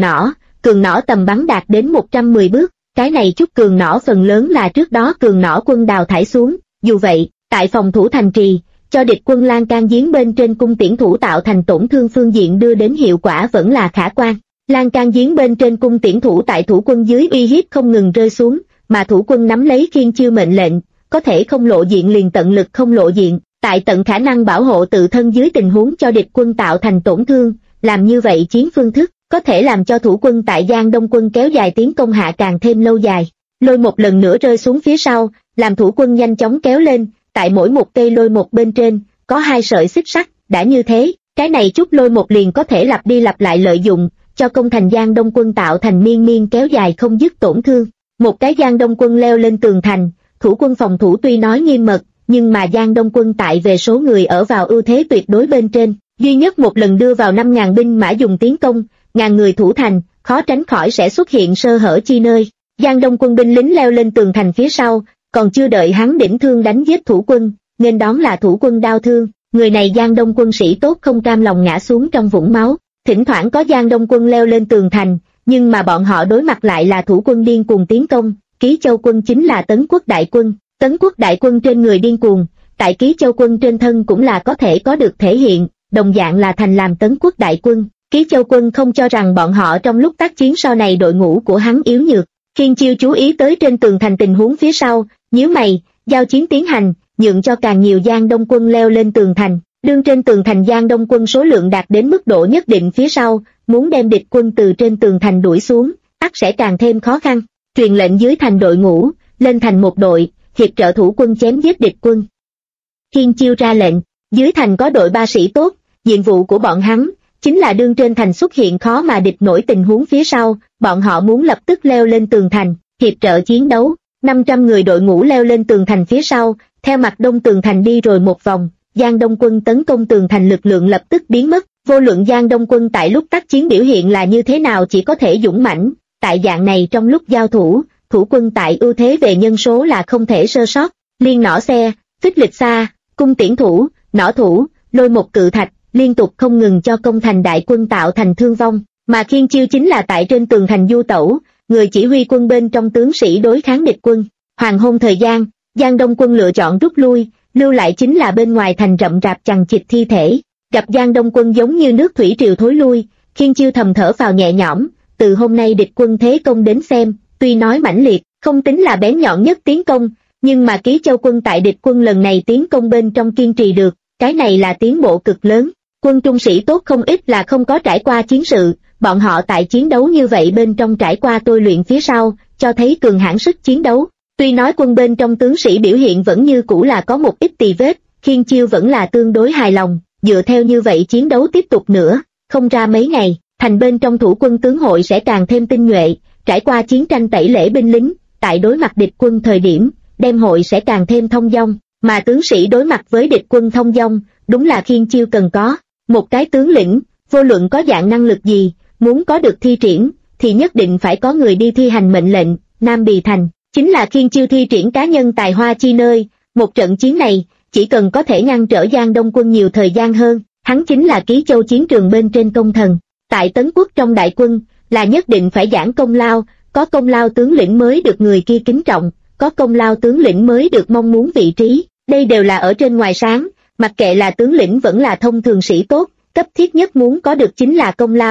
Speaker 1: nỏ tầm bắn đạt đến 110 bước, cái này chút cường nỏ phần lớn là trước đó cường nỏ quân đào thải xuống, dù vậy, tại phòng thủ thành trì, cho địch quân Lan Can Giếng bên trên cung tiễn thủ tạo thành tổn thương phương diện đưa đến hiệu quả vẫn là khả quan. Lan Can Giếng bên trên cung tiễn thủ tại thủ quân dưới uy hiếp không ngừng rơi xuống, mà thủ quân nắm lấy Khiên Chiêu mệnh lệnh, có thể không lộ diện liền tận lực không lộ diện, tại tận khả năng bảo hộ tự thân dưới tình huống cho địch quân tạo thành tổn thương, làm như vậy chiến phương thức, có thể làm cho thủ quân tại Giang Đông Quân kéo dài tiến công hạ càng thêm lâu dài. Lôi một lần nữa rơi xuống phía sau, làm thủ quân nhanh chóng kéo lên, tại mỗi một cây lôi một bên trên, có 2 sợi xích sắt, đã như thế, cái này chút lôi một liền có thể lặp đi lặp lại lợi dụng, cho công thành Giang Đông Quân tạo thành miên kéo dài không dứt tổn thương. Một cái Giang Đông Quân leo lên tường thành, thủ quân phòng thủ tuy nói nghiêm mật, nhưng mà Giang Đông Quân tại về số người ở vào ưu thế tuyệt đối bên trên, duy nhất một lần đưa vào 5.000 binh mã dùng tiến công, ngàn người thủ thành, khó tránh khỏi sẽ xuất hiện sơ hở chi nơi. Giang Đông Quân binh lính leo lên tường thành phía sau, còn chưa đợi hắn đỉnh thương đánh giết thủ quân, nên đón là thủ quân đao thương, người này Giang Đông Quân sĩ tốt không cam lòng ngã xuống trong vũng máu. Thỉnh thoảng có Giang Đông Quân leo lên tường thành, nhưng mà bọn họ đối mặt lại là thủ quân điên cuồng tiến công. Ký Châu quân chính là Tấn Quốc đại quân, Tấn Quốc đại quân trên người điên cuồng, tại Ký Châu quân trên thân cũng là có thể có được thể hiện, đồng dạng là thành làm Tấn Quốc đại quân. Ký Châu quân không cho rằng bọn họ trong lúc tác chiến sau này đội ngũ của hắn yếu nhược. Khiên Chiêu chú ý tới trên tường thành tình huống phía sau, nhíu mày, giao chiến tiến hành, nhượng cho càng nhiều Giang Đông quân leo lên tường thành. Đương trên tường thành Giang Đông quân số lượng đạt đến mức độ nhất định phía sau, muốn đem địch quân từ trên tường thành đuổi xuống, ắt sẽ càng thêm khó khăn. Truyền lệnh dưới thành đội ngũ, lên thành một đội, hiệp trợ thủ quân chém giết địch quân. Khiên Chiêu ra lệnh, dưới thành có đội 3 sĩ tốt, nhiệm vụ của bọn hắn chính là đương trên thành xuất hiện khó mà địch nổi tình huống phía sau, bọn họ muốn lập tức leo lên tường thành, hiệp trợ chiến đấu. 500 người đội ngũ leo lên tường thành phía sau, theo mặt đông tường thành đi rồi một vòng, Giang Đông quân tấn công tường thành lực lượng lập tức biến mất. Vô luận Giang Đông quân tại lúc tác chiến biểu hiện là như thế nào chỉ có thể dũng mãnh, tại dạng này trong lúc giao thủ, thủ quân tại ưu thế về nhân số là không thể sơ sót. Liên nỏ xe, phích lịch xa, cung tiễn thủ, nỏ thủ, lôi một cự thạch, liên tục không ngừng cho công thành đại quân tạo thành thương vong, mà Khiên Chiêu chính là tại trên tường thành du tẩu, người chỉ huy quân bên trong tướng sĩ đối kháng địch quân. Hoàng hôn thời gian, Giang Đông quân lựa chọn rút lui, lưu lại chính là bên ngoài thành rậm rạp chằng chịt thi thể. Gặp Giang Đông quân giống như nước thủy triều thối lui, Khiên Chiêu thầm thở phào nhẹ nhõm, từ hôm nay địch quân thế công đến xem, tuy nói mãnh liệt, không tính là bén nhọn nhất tiến công, nhưng mà Ký Châu quân tại địch quân lần này tiến công bên trong kiên trì được, cái này là tiến bộ cực lớn. Quân trung sĩ tốt không ít là không có trải qua chiến sự, bọn họ tại chiến đấu như vậy bên trong trải qua tôi luyện phía sau, cho thấy cường hãn sức chiến đấu. Tuy nói quân bên trong tướng sĩ biểu hiện vẫn như cũ là có một ít tì vết, Khiên Chiêu vẫn là tương đối hài lòng, dựa theo như vậy chiến đấu tiếp tục nữa, không ra mấy ngày, thành bên trong thủ quân tướng hội sẽ càng thêm tinh nhuệ, trải qua chiến tranh tẩy lễ binh lính, tại đối mặt địch quân thời điểm, đem hội sẽ càng thêm thông dong, mà tướng sĩ đối mặt với địch quân thông dong, đúng là Khiên Chiêu cần có. Một cái tướng lĩnh, vô luận có dạng năng lực gì, muốn có được thi triển, thì nhất định phải có người đi thi hành mệnh lệnh. Nam Bì Thành chính là Khiên Chiêu thi triển cá nhân tài hoa chi nơi, một trận chiến này, chỉ cần có thể ngăn trở Giang Đông quân nhiều thời gian hơn, hắn chính là Ký Châu chiến trường bên trên công thần. Tại Tấn Quốc trong đại quân, là nhất định phải giảng công lao, có công lao tướng lĩnh mới được người kia kính trọng, có công lao tướng lĩnh mới được mong muốn vị trí, đây đều là ở trên ngoài sáng, mặc kệ là tướng lĩnh vẫn là thông thường sĩ tốt, cấp thiết nhất muốn có được chính là công lao,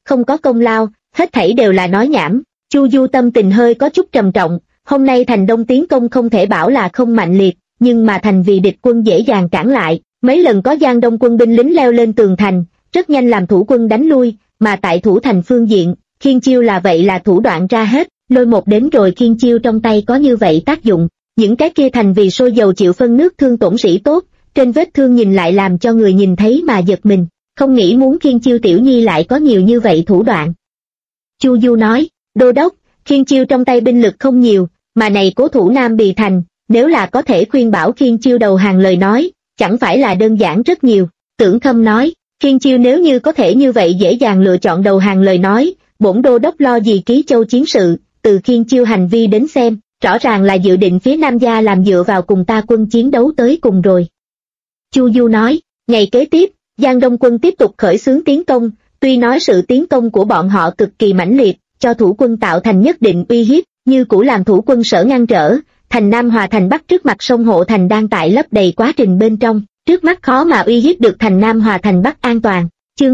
Speaker 1: không có công lao, hết thảy đều là nói nhảm. Chu Du tâm tình hơi có chút trầm trọng, hôm nay thành Đông tiến công không thể bảo là không mạnh liệt, nhưng mà thành vì địch quân dễ dàng cản lại, mấy lần có Giang Đông quân binh lính leo lên tường thành, rất nhanh làm thủ quân đánh lui, mà tại thủ thành phương diện, khiên chiêu là vậy là thủ đoạn ra hết, lôi một đến rồi khiên chiêu trong tay có như vậy tác dụng, những cái kia thành vì sôi dầu chịu phân nước thương tổn sĩ tốt, trên vết thương nhìn lại làm cho người nhìn thấy mà giật mình, không nghĩ muốn khiên chiêu tiểu nhi lại có nhiều như vậy thủ đoạn. Chu Du nói, đô đốc, khiên chiêu trong tay binh lực không nhiều, mà này cố thủ Nam Bì Thành, nếu là có thể khuyên bảo khiên chiêu đầu hàng lời nói, chẳng phải là đơn giản rất nhiều. Tưởng Khâm nói, khiên chiêu nếu như có thể như vậy dễ dàng lựa chọn đầu hàng lời nói, bổn đô đốc lo gì Ký Châu chiến sự, từ khiên chiêu hành vi đến xem, rõ ràng là dự định phía Nam gia làm dựa vào cùng ta quân chiến đấu tới cùng rồi. Chu Du nói, ngày kế tiếp, Giang Đông quân tiếp tục khởi xướng tiến công, tuy nói sự tiến công của bọn họ cực kỳ mãnh liệt, cho thủ quân tạo thành nhất định uy hiếp, như cũ làm thủ quân sở ngăn trở, thành Nam hòa thành Bắc trước mặt sông Hộ Thành đang tại lấp đầy quá trình bên trong, trước mắt khó mà uy hiếp được thành Nam hòa thành Bắc an toàn. Chương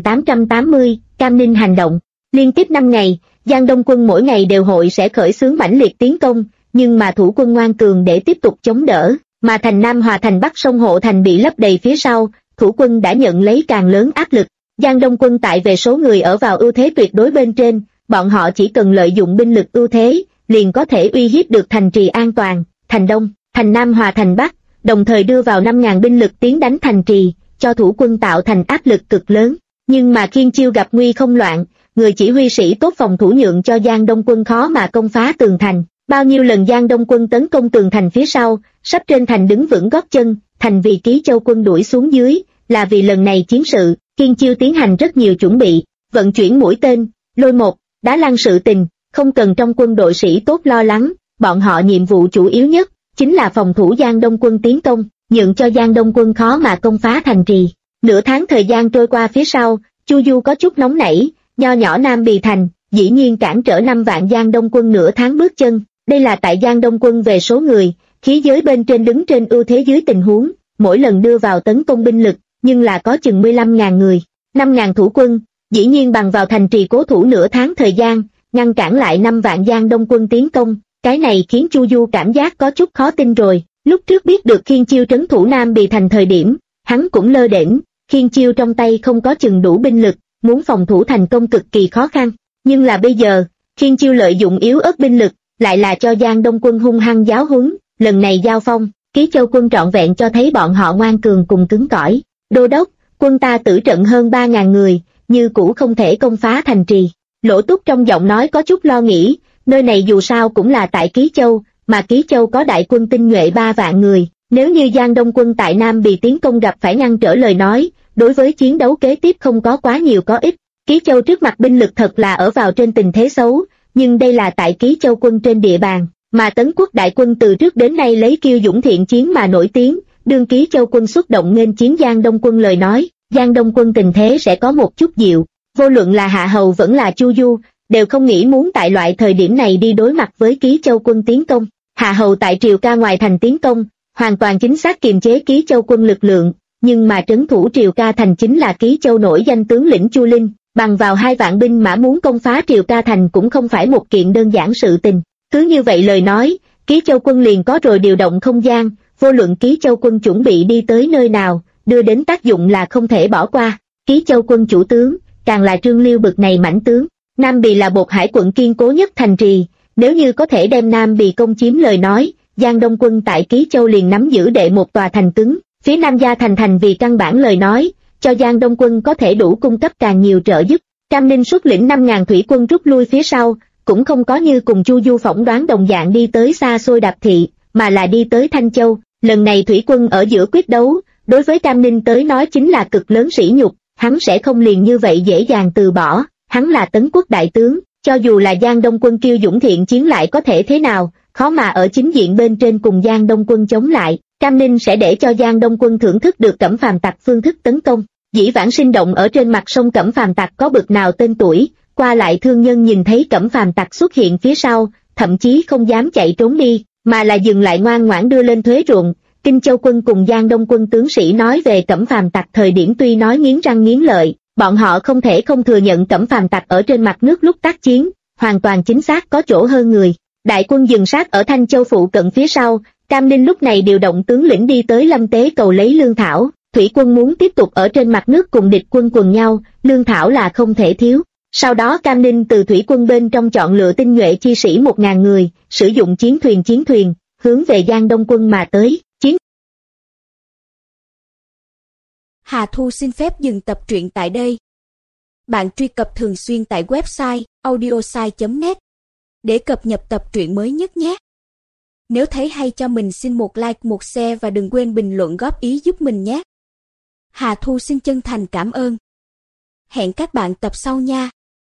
Speaker 1: 2880, Cam Ninh hành động. Liên tiếp 5 ngày, Giang Đông quân mỗi ngày đều hội sẽ khởi xướng mãnh liệt tiến công, nhưng mà thủ quân ngoan cường để tiếp tục chống đỡ, mà thành Nam hòa thành Bắc sông Hộ Thành bị lấp đầy phía sau, thủ quân đã nhận lấy càng lớn áp lực. Giang Đông quân tại về số người ở vào ưu thế tuyệt đối bên trên, bọn họ chỉ cần lợi dụng binh lực ưu thế, liền có thể uy hiếp được thành trì an toàn, thành Đông, thành Nam hòa thành Bắc, đồng thời đưa vào 5.000 binh lực tiến đánh thành trì, cho thủ quân tạo thành áp lực cực lớn. Nhưng mà khiên chiêu gặp nguy không loạn, người chỉ huy sĩ tốt phòng thủ nhượng cho Giang Đông quân khó mà công phá tường thành. Bao nhiêu lần Giang Đông quân tấn công tường thành phía sau, sắp trên thành đứng vững gót chân, thành vì Ký Châu quân đuổi xuống dưới, là vì lần này chiến sự, khiên chiêu tiến hành rất nhiều chuẩn bị, vận chuyển mũi tên, lôi một, đá lăn sự tình, không cần trong quân đội sĩ tốt lo lắng, bọn họ nhiệm vụ chủ yếu nhất, chính là phòng thủ Giang Đông quân tiến công, nhượng cho Giang Đông quân khó mà công phá thành trì. Nửa tháng thời gian trôi qua phía sau, Chu Du có chút nóng nảy, nho nhỏ Nam Bì Thành, dĩ nhiên cản trở 5 vạn Giang Đông quân nửa tháng bước chân, đây là tại Giang Đông quân về số người, khí giới bên trên đứng trên ưu thế dưới tình huống, mỗi lần đưa vào tấn công binh lực, nhưng là có chừng 15.000 người, 5.000 thủ quân, dĩ nhiên bằng vào thành trì cố thủ nửa tháng thời gian, ngăn cản lại 5 vạn Giang Đông quân tiến công, cái này khiến Chu Du cảm giác có chút khó tin rồi. Lúc trước biết được khiên chiêu trấn thủ Nam Bì Thành thời điểm, hắn cũng lơ đễnh, khiên chiêu trong tay không có chừng đủ binh lực, muốn phòng thủ thành công cực kỳ khó khăn, nhưng là bây giờ, khiên chiêu lợi dụng yếu ớt binh lực, lại là cho Giang Đông quân hung hăng giáo huấn, lần này giao phong, Ký Châu quân trọn vẹn cho thấy bọn họ ngoan cường cùng cứng cỏi. Đô đốc, quân ta tử trận hơn 3.000 người, như cũ không thể công phá thành trì. Lỗ Túc trong giọng nói có chút lo nghĩ, nơi này dù sao cũng là tại Ký Châu, mà Ký Châu có đại quân tinh nhuệ 3 vạn người, nếu như Giang Đông quân tại Nam Bì tiến công gặp phải ngăn trở lời nói, đối với chiến đấu kế tiếp không có quá nhiều có ích. Ký Châu trước mặt binh lực thật là ở vào trên tình thế xấu, nhưng đây là tại Ký Châu quân trên địa bàn, mà Tấn quốc đại quân từ trước đến nay lấy kiêu dũng thiện chiến mà nổi tiếng, đương Ký Châu quân xuất động nghênh chiến Giang Đông quân lời nói, Giang Đông quân tình thế sẽ có một chút dịu, vô luận là Hạ Hầu vẫn là Chu Du, đều không nghĩ muốn tại loại thời điểm này đi đối mặt với Ký Châu quân tiến công. Hạ Hầu tại Triều Ca ngoài thành tiến công, hoàn toàn chính xác kiềm chế Ký Châu quân lực lượng, nhưng mà trấn thủ Triều Ca thành chính là Ký Châu nổi danh tướng lĩnh Chu Linh, bằng vào 2 vạn binh mã muốn công phá Triều Ca thành cũng không phải một kiện đơn giản sự tình. Cứ như vậy lời nói, Ký Châu quân liền có rồi điều động không gian, vô luận Ký Châu quân chuẩn bị đi tới nơi nào, đưa đến tác dụng là không thể bỏ qua. Ký Châu quân chủ tướng, càng là Trương Liêu bực này mãnh tướng, Nam Bì là Bột Hải quận kiên cố nhất thành trì, nếu như có thể đem Nam Bì công chiếm lời nói, Giang Đông quân tại Ký Châu liền nắm giữ đệ một tòa thành cứng, phía Nam gia thành vì căn bản lời nói, cho Giang Đông quân có thể đủ cung cấp càng nhiều trợ giúp. Cam Ninh xuất lĩnh 5.000 thủy quân rút lui phía sau, cũng không có như cùng Chu Du phỏng đoán đồng dạng đi tới xa xôi Đạp Thị, mà là đi tới Thanh Châu. Lần này thủy quân ở giữa quyết đấu, đối với Cam Ninh tới nói chính là cực lớn sỉ nhục, hắn sẽ không liền như vậy dễ dàng từ bỏ, hắn là Tấn quốc đại tướng, cho dù là Giang Đông quân kiêu dũng thiện chiến lại có thể thế nào, khó mà ở chính diện bên trên cùng Giang Đông quân chống lại. Cam Ninh sẽ để cho Giang Đông quân thưởng thức được Cẩm Phàm tặc phương thức tấn công. Dĩ vãng sinh động ở trên mặt sông Cẩm Phàm tặc có bực nào tên tuổi, qua lại thương nhân nhìn thấy Cẩm Phàm tặc xuất hiện phía sau, thậm chí không dám chạy trốn đi, mà là dừng lại ngoan ngoãn đưa lên thuế ruộng. Kinh Châu quân cùng Giang Đông quân tướng sĩ nói về Cẩm Phàm tặc thời điểm tuy nói nghiến răng nghiến lợi, Bọn họ không thể không thừa nhận Cẩm Phàm tặc ở trên mặt nước lúc tác chiến, hoàn toàn chính xác có chỗ hơn người. Đại quân dừng sát ở Thanh Châu phụ cận phía sau, Cam Ninh lúc này điều động tướng lĩnh đi tới Lâm Tế cầu lấy lương thảo. Thủy quân muốn tiếp tục ở trên mặt nước cùng địch quân quần nhau, lương thảo là không thể thiếu. Sau đó Cam Ninh từ thủy quân bên trong chọn lựa tinh nhuệ chi sĩ 1.000 người, sử dụng chiến thuyền, hướng về Giang Đông quân mà tới.
Speaker 2: Hà Thu xin phép dừng tập truyện tại đây. Bạn truy cập thường xuyên tại website audiosai.net để cập nhật tập truyện mới nhất nhé. Nếu thấy hay cho mình xin một like, một share và đừng quên bình luận góp ý giúp mình nhé. Hà Thu xin chân thành cảm ơn. Hẹn các bạn tập sau nha.